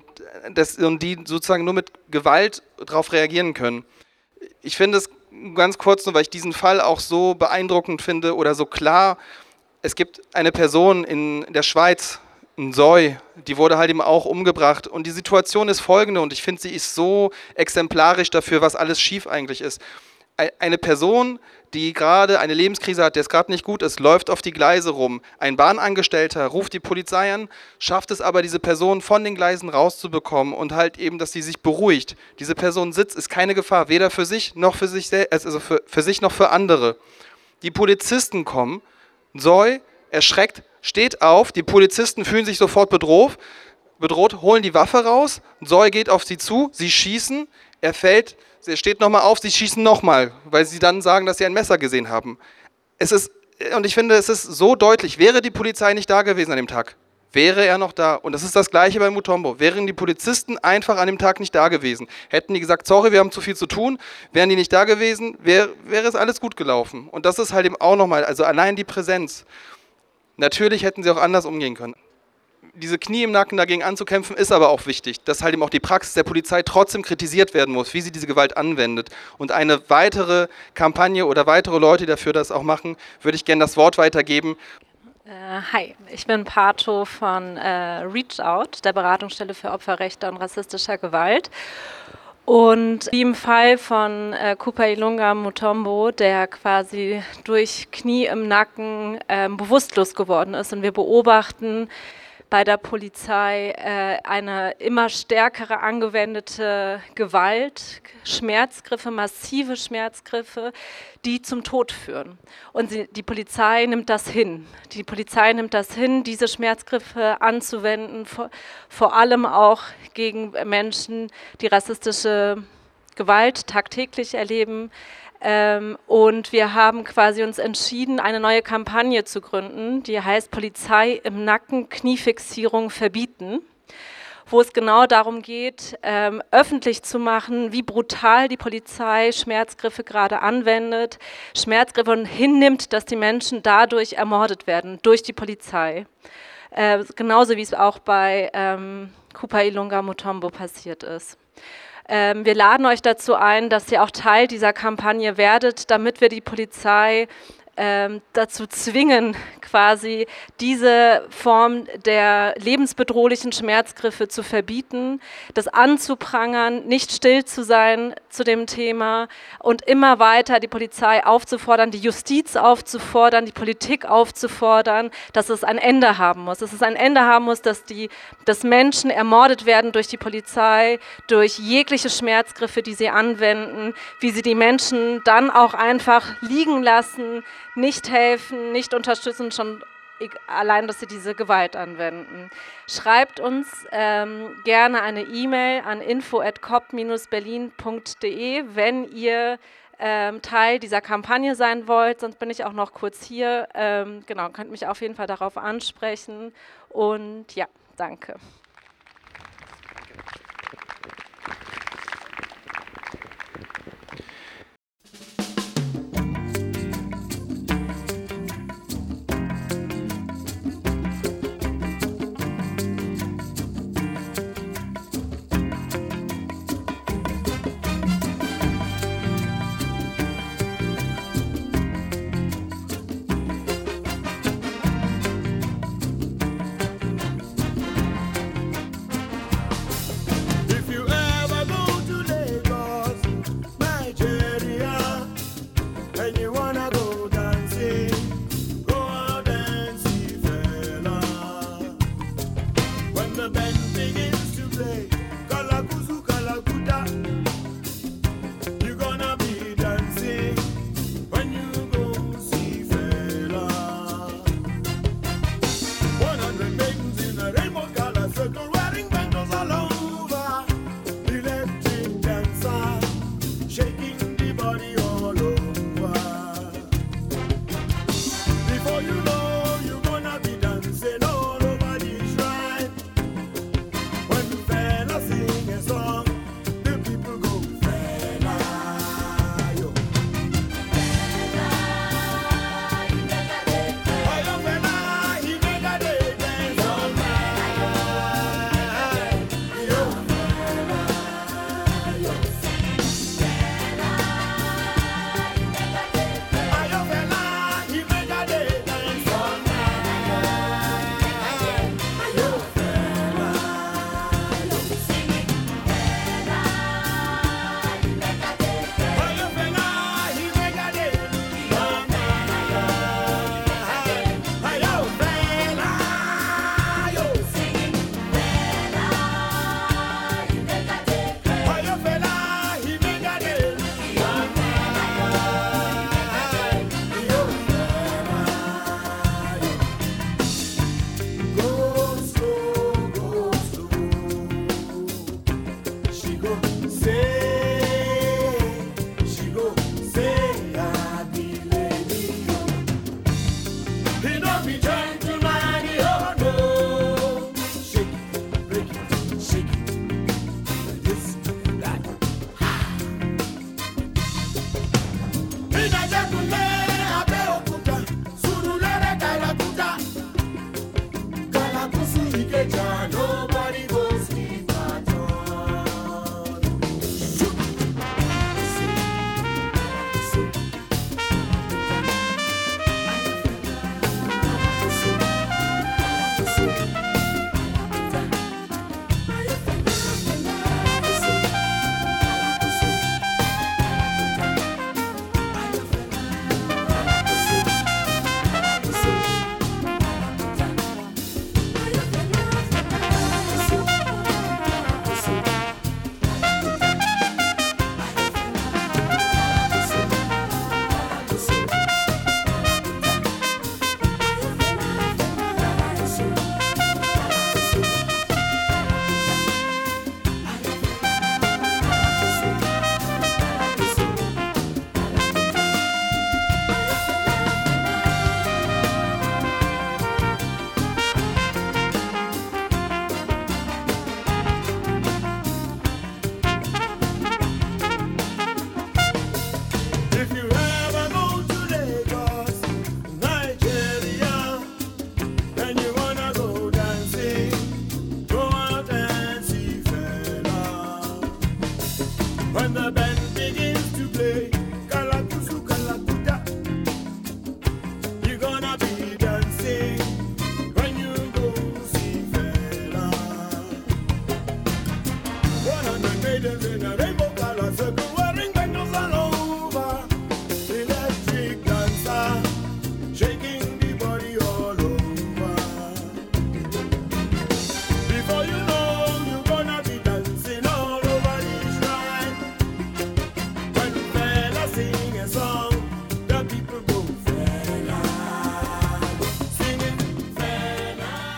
die sozusagen nur mit Gewalt darauf reagieren können. Ich finde es ganz kurz nur, weil ich diesen Fall auch so beeindruckend finde oder so klar. Es gibt eine Person in der Schweiz, ein Soi, die wurde halt eben auch umgebracht, und die Situation ist folgende, und ich finde, sie ist so exemplarisch dafür, was alles schief eigentlich ist. Eine Person, die gerade eine Lebenskrise hat, der es gerade nicht gut ist, läuft auf die Gleise rum. Ein Bahnangestellter ruft die Polizei an, schafft es aber, diese Person von den Gleisen rauszubekommen und halt eben, dass sie sich beruhigt. Diese Person sitzt, ist keine Gefahr, weder für sich noch für sich selbst, also für sich noch für andere. Die Polizisten kommen, Soi erschreckt, steht auf, die Polizisten fühlen sich sofort bedroht, holen die Waffe raus, Soi geht auf sie zu, sie schießen, er fällt. Er steht nochmal auf, sie schießen nochmal, weil sie dann sagen, dass sie ein Messer gesehen haben. Und ich finde, es ist so deutlich, wäre die Polizei nicht da gewesen an dem Tag, wäre er noch da. Und das ist das Gleiche bei Mutombo. Wären die Polizisten einfach an dem Tag nicht da gewesen, hätten die gesagt, sorry, wir haben zu viel zu tun, wären die nicht da gewesen, wäre es alles gut gelaufen. Und das ist halt eben auch nochmal, also allein die Präsenz. Natürlich hätten sie auch anders umgehen können. Diese Knie im Nacken dagegen anzukämpfen, ist aber auch wichtig, dass halt eben auch die Praxis der Polizei trotzdem kritisiert werden muss, wie sie diese Gewalt anwendet. Und eine weitere Kampagne oder weitere Leute, die dafür das auch machen, würde ich gerne das Wort weitergeben. Hi, ich bin Pato von Reach Out, der Beratungsstelle für Opferrechte und rassistischer Gewalt. Und wie im Fall von Kupa Ilunga Mutombo, der quasi durch Knie im Nacken bewusstlos geworden ist. Und wir beobachten bei der Polizei eine immer stärkere angewendete Gewalt, Schmerzgriffe, massive Schmerzgriffe, die zum Tod führen. Und die Polizei nimmt das hin. Die Polizei nimmt das hin, diese Schmerzgriffe anzuwenden, vor allem auch gegen Menschen, die rassistische Gewalt tagtäglich erleben. Und wir haben quasi uns entschieden, eine neue Kampagne zu gründen, die heißt Polizei im Nacken, Kniefixierung verbieten, wo es genau darum geht, öffentlich zu machen, wie brutal die Polizei Schmerzgriffe gerade anwendet, Schmerzgriffe und hinnimmt, dass die Menschen dadurch ermordet werden, durch die Polizei. Genauso wie es auch bei Kupa Ilunga Mutombo passiert ist. Wir laden euch dazu ein, dass ihr auch Teil dieser Kampagne werdet, damit wir die Polizei dazu zwingen, quasi diese Form der lebensbedrohlichen Schmerzgriffe zu verbieten, das anzuprangern, nicht still zu sein zu dem Thema und immer weiter die Polizei aufzufordern, die Justiz aufzufordern, die Politik aufzufordern, dass es ein Ende haben muss. Dass es ein Ende haben muss, dass Menschen ermordet werden durch die Polizei, durch jegliche Schmerzgriffe, die sie anwenden, wie sie die Menschen dann auch einfach liegen lassen, nicht helfen, nicht unterstützen, schon allein, dass sie diese Gewalt anwenden. Schreibt uns gerne eine E-Mail an info@cop-berlin.de, wenn ihr Teil dieser Kampagne sein wollt. Sonst bin ich auch noch kurz hier. Genau, könnt mich auf jeden Fall darauf ansprechen. Und ja, danke.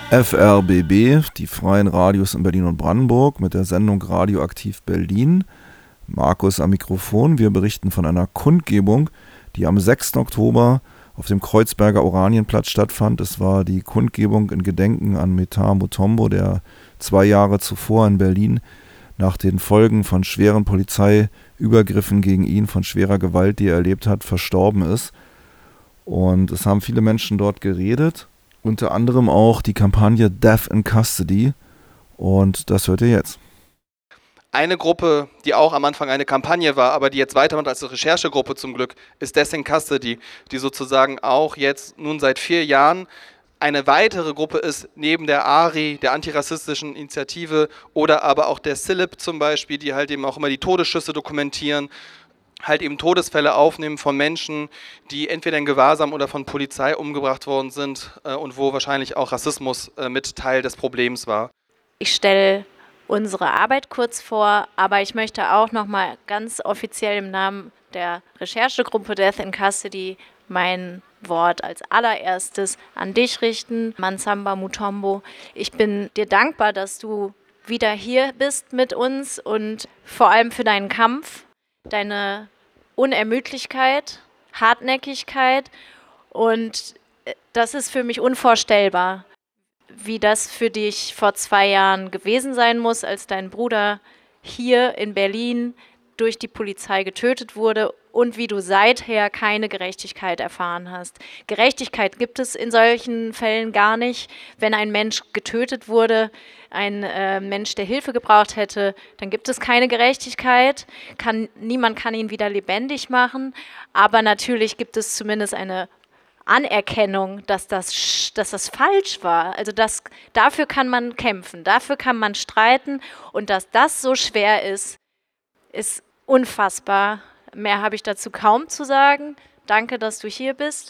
FRBB, die freien Radios in Berlin und Brandenburg, mit der Sendung Radioaktiv Berlin. Markus am Mikrofon. Wir berichten von einer Kundgebung, die am 6. Oktober auf dem Kreuzberger Oranienplatz stattfand. Es war die Kundgebung in Gedenken an Metar Mutombo, der 2 Jahre zuvor in Berlin nach den Folgen von schweren Polizeiübergriffen gegen ihn, von schwerer Gewalt, die er erlebt hat, verstorben ist. Und es haben viele Menschen dort geredet. Unter anderem auch die Kampagne Death in Custody. Und das hört ihr jetzt. Eine Gruppe, die auch am Anfang eine Kampagne war, aber die jetzt weitermacht als eine Recherchegruppe zum Glück, ist Death in Custody, die sozusagen auch jetzt nun seit 4 Jahren eine weitere Gruppe ist, neben der ARI, der antirassistischen Initiative, oder aber auch der CILIP zum Beispiel, die halt eben auch immer die Todesschüsse dokumentieren, halt eben Todesfälle aufnehmen von Menschen, die entweder in Gewahrsam oder von Polizei umgebracht worden sind und wo wahrscheinlich auch Rassismus mit Teil des Problems war. Ich stelle unsere Arbeit kurz vor, aber ich möchte auch nochmal ganz offiziell im Namen der Recherchegruppe Death in Custody mein Wort als allererstes an dich richten, Mansamba Mutombo. Ich bin dir dankbar, dass du wieder hier bist mit uns und vor allem für deinen Kampf, deine Unermüdlichkeit, Hartnäckigkeit, und das ist für mich unvorstellbar, wie das für dich vor 2 Jahren gewesen sein muss, als dein Bruder hier in Berlin durch die Polizei getötet wurde und wie du seither keine Gerechtigkeit erfahren hast. Gerechtigkeit gibt es in solchen Fällen gar nicht. Wenn ein Mensch getötet wurde, ein Mensch, der Hilfe gebraucht hätte, dann gibt es keine Gerechtigkeit. Niemand kann ihn wieder lebendig machen, aber natürlich gibt es zumindest eine Anerkennung, dass das falsch war. Also dafür kann man kämpfen, dafür kann man streiten, und dass das so schwer ist unfassbar. Mehr habe ich dazu kaum zu sagen. Danke, dass du hier bist.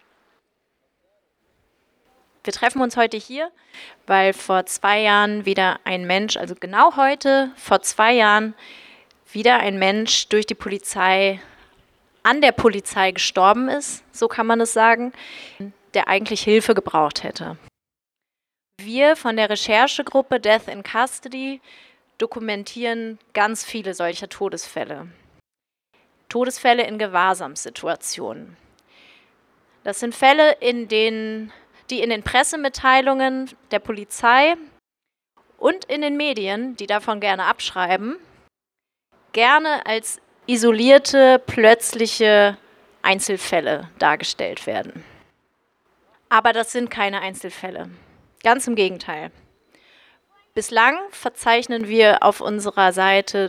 Wir treffen uns heute hier, weil vor 2 Jahren wieder ein Mensch, also genau heute, vor 2 Jahren, wieder ein Mensch durch die Polizei, an der Polizei gestorben ist, so kann man es sagen, der eigentlich Hilfe gebraucht hätte. Wir von der Recherchegruppe Death in Custody dokumentieren ganz viele solcher Todesfälle. Todesfälle in Gewahrsamssituationen. Das sind Fälle, die in den Pressemitteilungen der Polizei und in den Medien, die davon gerne abschreiben, gerne als isolierte, plötzliche Einzelfälle dargestellt werden. Aber das sind keine Einzelfälle. Ganz im Gegenteil. Bislang verzeichnen wir auf unserer Seite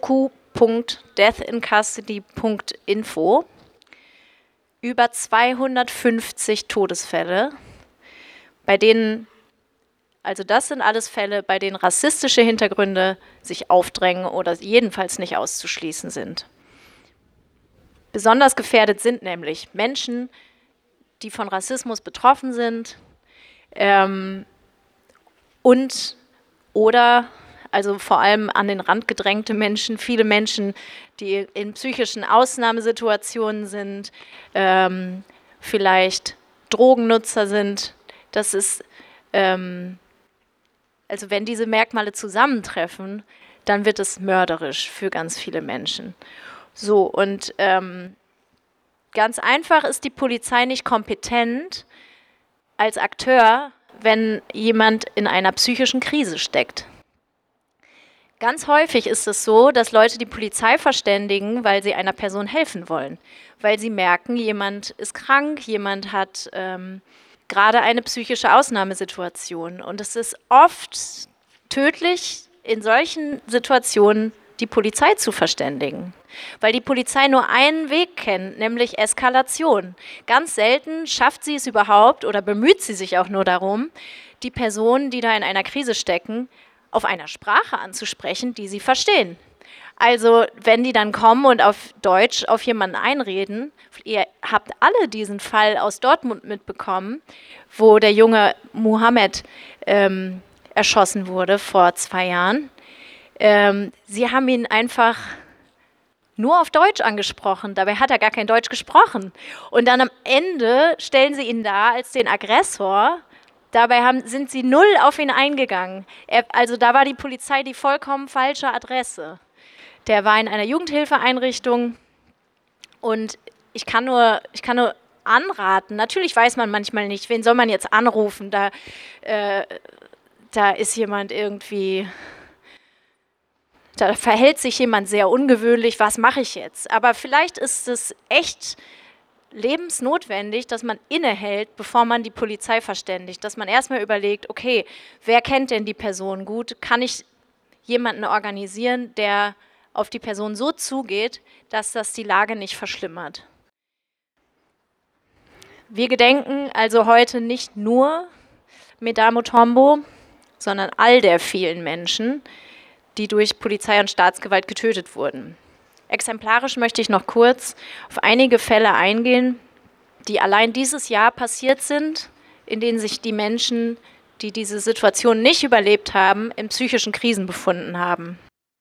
doku.deathincustody.info über 250 Todesfälle, bei denen, also das sind alles Fälle, bei denen rassistische Hintergründe sich aufdrängen oder jedenfalls nicht auszuschließen sind. Besonders gefährdet sind nämlich Menschen, die von Rassismus betroffen sind also vor allem an den Rand gedrängte Menschen, viele Menschen, die in psychischen Ausnahmesituationen sind, vielleicht Drogennutzer sind. Das ist, also wenn diese Merkmale zusammentreffen, dann wird es mörderisch für ganz viele Menschen. So, und ganz einfach ist die Polizei nicht kompetent als Akteur, wenn jemand in einer psychischen Krise steckt. Ganz häufig ist es so, dass Leute die Polizei verständigen, weil sie einer Person helfen wollen. Weil sie merken, jemand ist krank, jemand hat gerade eine psychische Ausnahmesituation. Und es ist oft tödlich, in solchen Situationen die Polizei zu verständigen. Weil die Polizei nur einen Weg kennt, nämlich Eskalation. Ganz selten schafft sie es überhaupt oder bemüht sie sich auch nur darum, die Personen, die da in einer Krise stecken, auf einer Sprache anzusprechen, die sie verstehen. Also wenn die dann kommen und auf Deutsch auf jemanden einreden, ihr habt alle diesen Fall aus Dortmund mitbekommen, wo der junge Mohammed erschossen wurde vor 2 Jahren. Sie haben ihn einfach nur auf Deutsch angesprochen, dabei hat er gar kein Deutsch gesprochen. Und dann am Ende stellen sie ihn dar als den Aggressor, Dabei sind sie null auf ihn eingegangen. Also da war die Polizei die vollkommen falsche Adresse. Der war in einer Jugendhilfeeinrichtung und ich kann nur anraten. Natürlich weiß man manchmal nicht, wen soll man jetzt anrufen. Da ist jemand irgendwie, da verhält sich jemand sehr ungewöhnlich. Was mache ich jetzt? Aber vielleicht ist es echt lebensnotwendig, dass man innehält, bevor man die Polizei verständigt. Dass man erstmal überlegt, okay, wer kennt denn die Person gut? Kann ich jemanden organisieren, der auf die Person so zugeht, dass das die Lage nicht verschlimmert? Wir gedenken also heute nicht nur Meda Mutombo, sondern all der vielen Menschen, die durch Polizei und Staatsgewalt getötet wurden. Exemplarisch möchte ich noch kurz auf einige Fälle eingehen, die allein dieses Jahr passiert sind, in denen sich die Menschen, die diese Situation nicht überlebt haben, in psychischen Krisen befunden haben.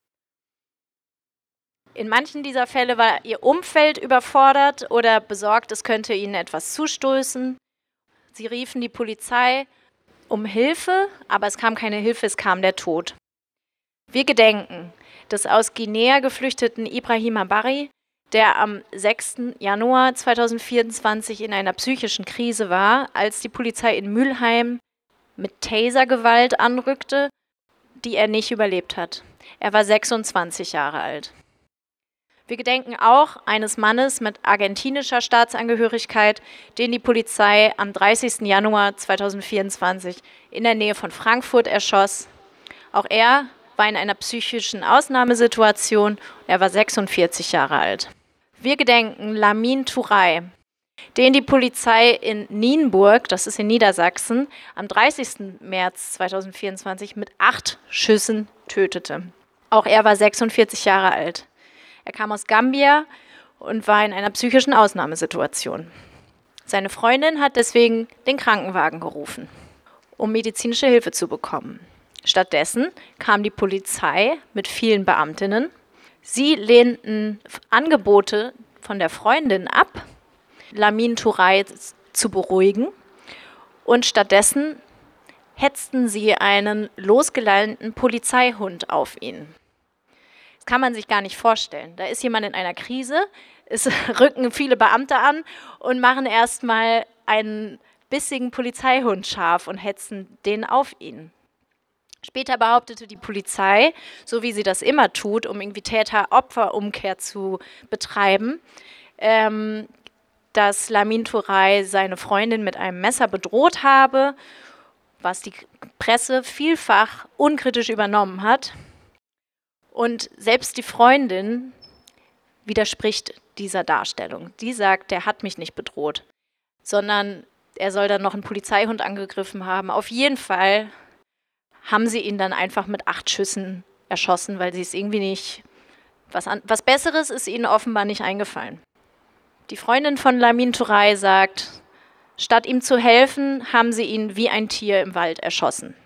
In manchen dieser Fälle war ihr Umfeld überfordert oder besorgt, es könnte ihnen etwas zustoßen. Sie riefen die Polizei um Hilfe, aber es kam keine Hilfe, es kam der Tod. Wir gedenken des aus Guinea geflüchteten Ibrahima Barry, der am 6. Januar 2024 in einer psychischen Krise war, als die Polizei in Mülheim mit Tasergewalt anrückte, die er nicht überlebt hat. Er war 26 Jahre alt. Wir gedenken auch eines Mannes mit argentinischer Staatsangehörigkeit, den die Polizei am 30. Januar 2024 in der Nähe von Frankfurt erschoss. Auch er war in einer psychischen Ausnahmesituation. Er war 46 Jahre alt. Wir gedenken Lamin Turay, den die Polizei in Nienburg, das ist in Niedersachsen, am 30. März 2024 mit 8 Schüssen tötete. Auch er war 46 Jahre alt. Er kam aus Gambia und war in einer psychischen Ausnahmesituation. Seine Freundin hat deswegen den Krankenwagen gerufen, um medizinische Hilfe zu bekommen. Stattdessen kam die Polizei mit vielen Beamtinnen. Sie lehnten Angebote von der Freundin ab, Lamin Turay zu beruhigen, und stattdessen hetzten sie einen losgeleinten Polizeihund auf ihn. Das kann man sich gar nicht vorstellen. Da ist jemand in einer Krise, es rücken viele Beamte an und machen erstmal einen bissigen Polizeihund scharf und hetzen den auf ihn. Später behauptete die Polizei, so wie sie das immer tut, um irgendwie Täter-Opfer-Umkehr zu betreiben, dass Lamin Turay seine Freundin mit einem Messer bedroht habe, was die Presse vielfach unkritisch übernommen hat. Und selbst die Freundin widerspricht dieser Darstellung. Die sagt, der hat mich nicht bedroht, sondern er soll dann noch einen Polizeihund angegriffen haben. Auf jeden Fall haben sie ihn dann einfach mit 8 Schüssen erschossen, weil sie es irgendwie nicht, was Besseres ist ihnen offenbar nicht eingefallen. Die Freundin von Lamin Turay sagt, statt ihm zu helfen, haben sie ihn wie ein Tier im Wald erschossen.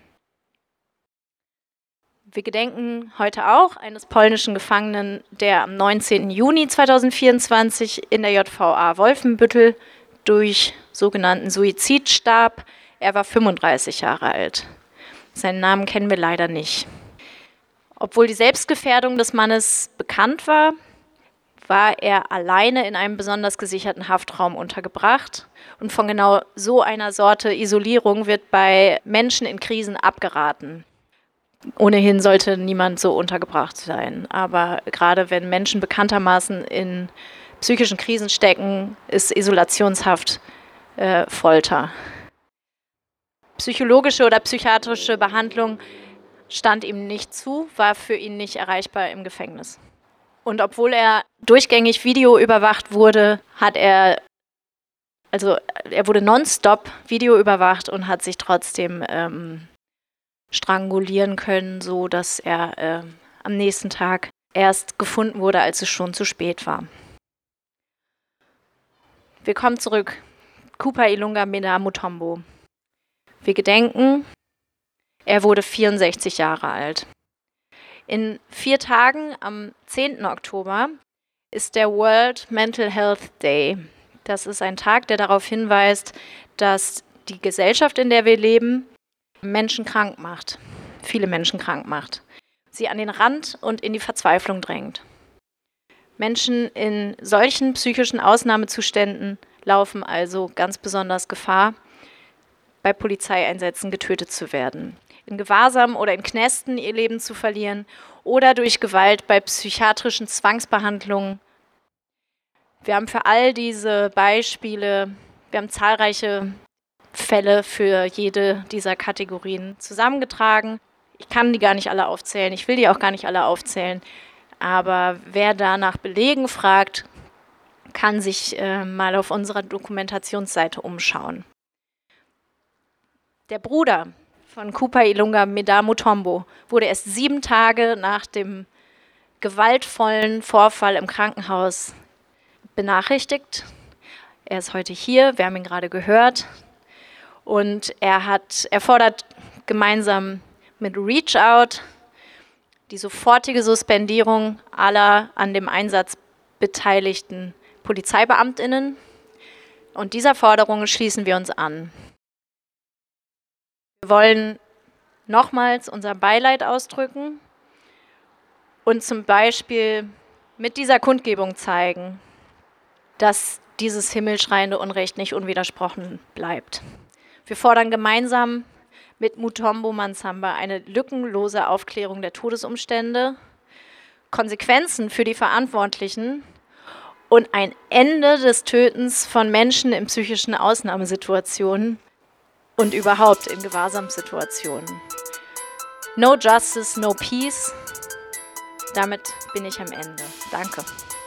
Wir gedenken heute auch eines polnischen Gefangenen, der am 19. Juni 2024 in der JVA Wolfenbüttel durch sogenannten Suizid starb. Er war 35 Jahre alt. Seinen Namen kennen wir leider nicht. Obwohl die Selbstgefährdung des Mannes bekannt war, war er alleine in einem besonders gesicherten Haftraum untergebracht. Und von genau so einer Sorte Isolierung wird bei Menschen in Krisen abgeraten. Ohnehin sollte niemand so untergebracht sein. Aber gerade wenn Menschen bekanntermaßen in psychischen Krisen stecken, ist Isolationshaft Folter. Psychologische oder psychiatrische Behandlung stand ihm nicht zu, war für ihn nicht erreichbar im Gefängnis. Und obwohl er durchgängig videoüberwacht wurde, er wurde nonstop videoüberwacht und hat sich trotzdem strangulieren können, so dass er am nächsten Tag erst gefunden wurde, als es schon zu spät war. Wir kommen zurück. Cooper Ilunga Meda Mutombo. Wir gedenken, er wurde 64 Jahre alt. In 4 Tagen, am 10. Oktober, ist der World Mental Health Day. Das ist ein Tag, der darauf hinweist, dass die Gesellschaft, in der wir leben, Menschen krank macht, viele Menschen krank macht, sie an den Rand und in die Verzweiflung drängt. Menschen in solchen psychischen Ausnahmezuständen laufen also ganz besonders Gefahr, bei Polizeieinsätzen getötet zu werden, in Gewahrsam oder in Knästen ihr Leben zu verlieren oder durch Gewalt bei psychiatrischen Zwangsbehandlungen. Wir haben für all diese Beispiele, wir haben zahlreiche Fälle für jede dieser Kategorien zusammengetragen. Ich kann die gar nicht alle aufzählen, ich will die auch gar nicht alle aufzählen, aber wer da nach Belegen fragt, kann sich mal auf unserer Dokumentationsseite umschauen. Der Bruder von Cooper Ilunga Meda Mutombo wurde erst 7 Tage nach dem gewaltvollen Vorfall im Krankenhaus benachrichtigt. Er ist heute hier, wir haben ihn gerade gehört. Und er fordert gemeinsam mit Reach Out die sofortige Suspendierung aller an dem Einsatz beteiligten PolizeibeamtInnen. Und dieser Forderung schließen wir uns an. Wir wollen nochmals unser Beileid ausdrücken und zum Beispiel mit dieser Kundgebung zeigen, dass dieses himmelschreiende Unrecht nicht unwidersprochen bleibt. Wir fordern gemeinsam mit Mutombo Mansamba eine lückenlose Aufklärung der Todesumstände, Konsequenzen für die Verantwortlichen und ein Ende des Tötens von Menschen in psychischen Ausnahmesituationen und überhaupt in Gewahrsamssituationen. No justice, no peace. Damit bin ich am Ende. Danke.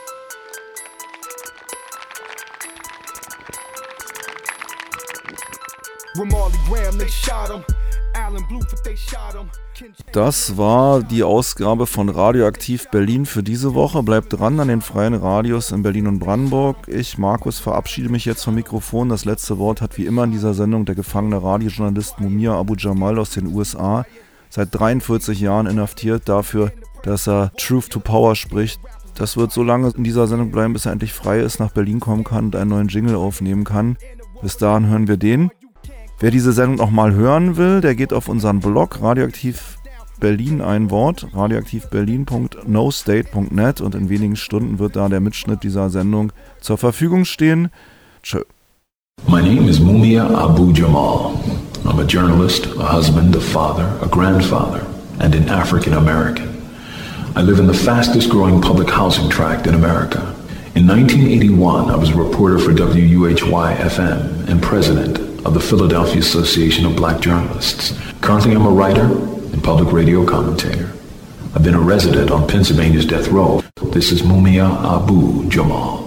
Das war die Ausgabe von Radioaktiv Berlin für diese Woche. Bleibt dran an den freien Radios in Berlin und Brandenburg. Ich, Markus, verabschiede mich jetzt vom Mikrofon. Das letzte Wort hat wie immer in dieser Sendung der gefangene Radiojournalist Mumia Abu Jamal aus den USA. Seit 43 Jahren inhaftiert dafür, dass er Truth to Power spricht. Das wird so lange in dieser Sendung bleiben, bis er endlich frei ist, nach Berlin kommen kann und einen neuen Jingle aufnehmen kann. Bis dahin hören wir den. Wer diese Sendung nochmal hören will, der geht auf unseren Blog Radioaktiv Berlin, ein Wort, radioaktivberlin.nostate.net, und in wenigen Stunden wird da der Mitschnitt dieser Sendung zur Verfügung stehen. Tschö. My name is Mumia Abu Jamal. I'm a journalist, a husband, a father, a grandfather, and an African American. I live in the fastest growing public housing tract in America. In 1981, I was a reporter for WUHY-FM and president of the Philadelphia Association of Black Journalists. Currently, I'm a writer and public radio commentator. I've been a resident on Pennsylvania's death row. This is Mumia Abu Jamal.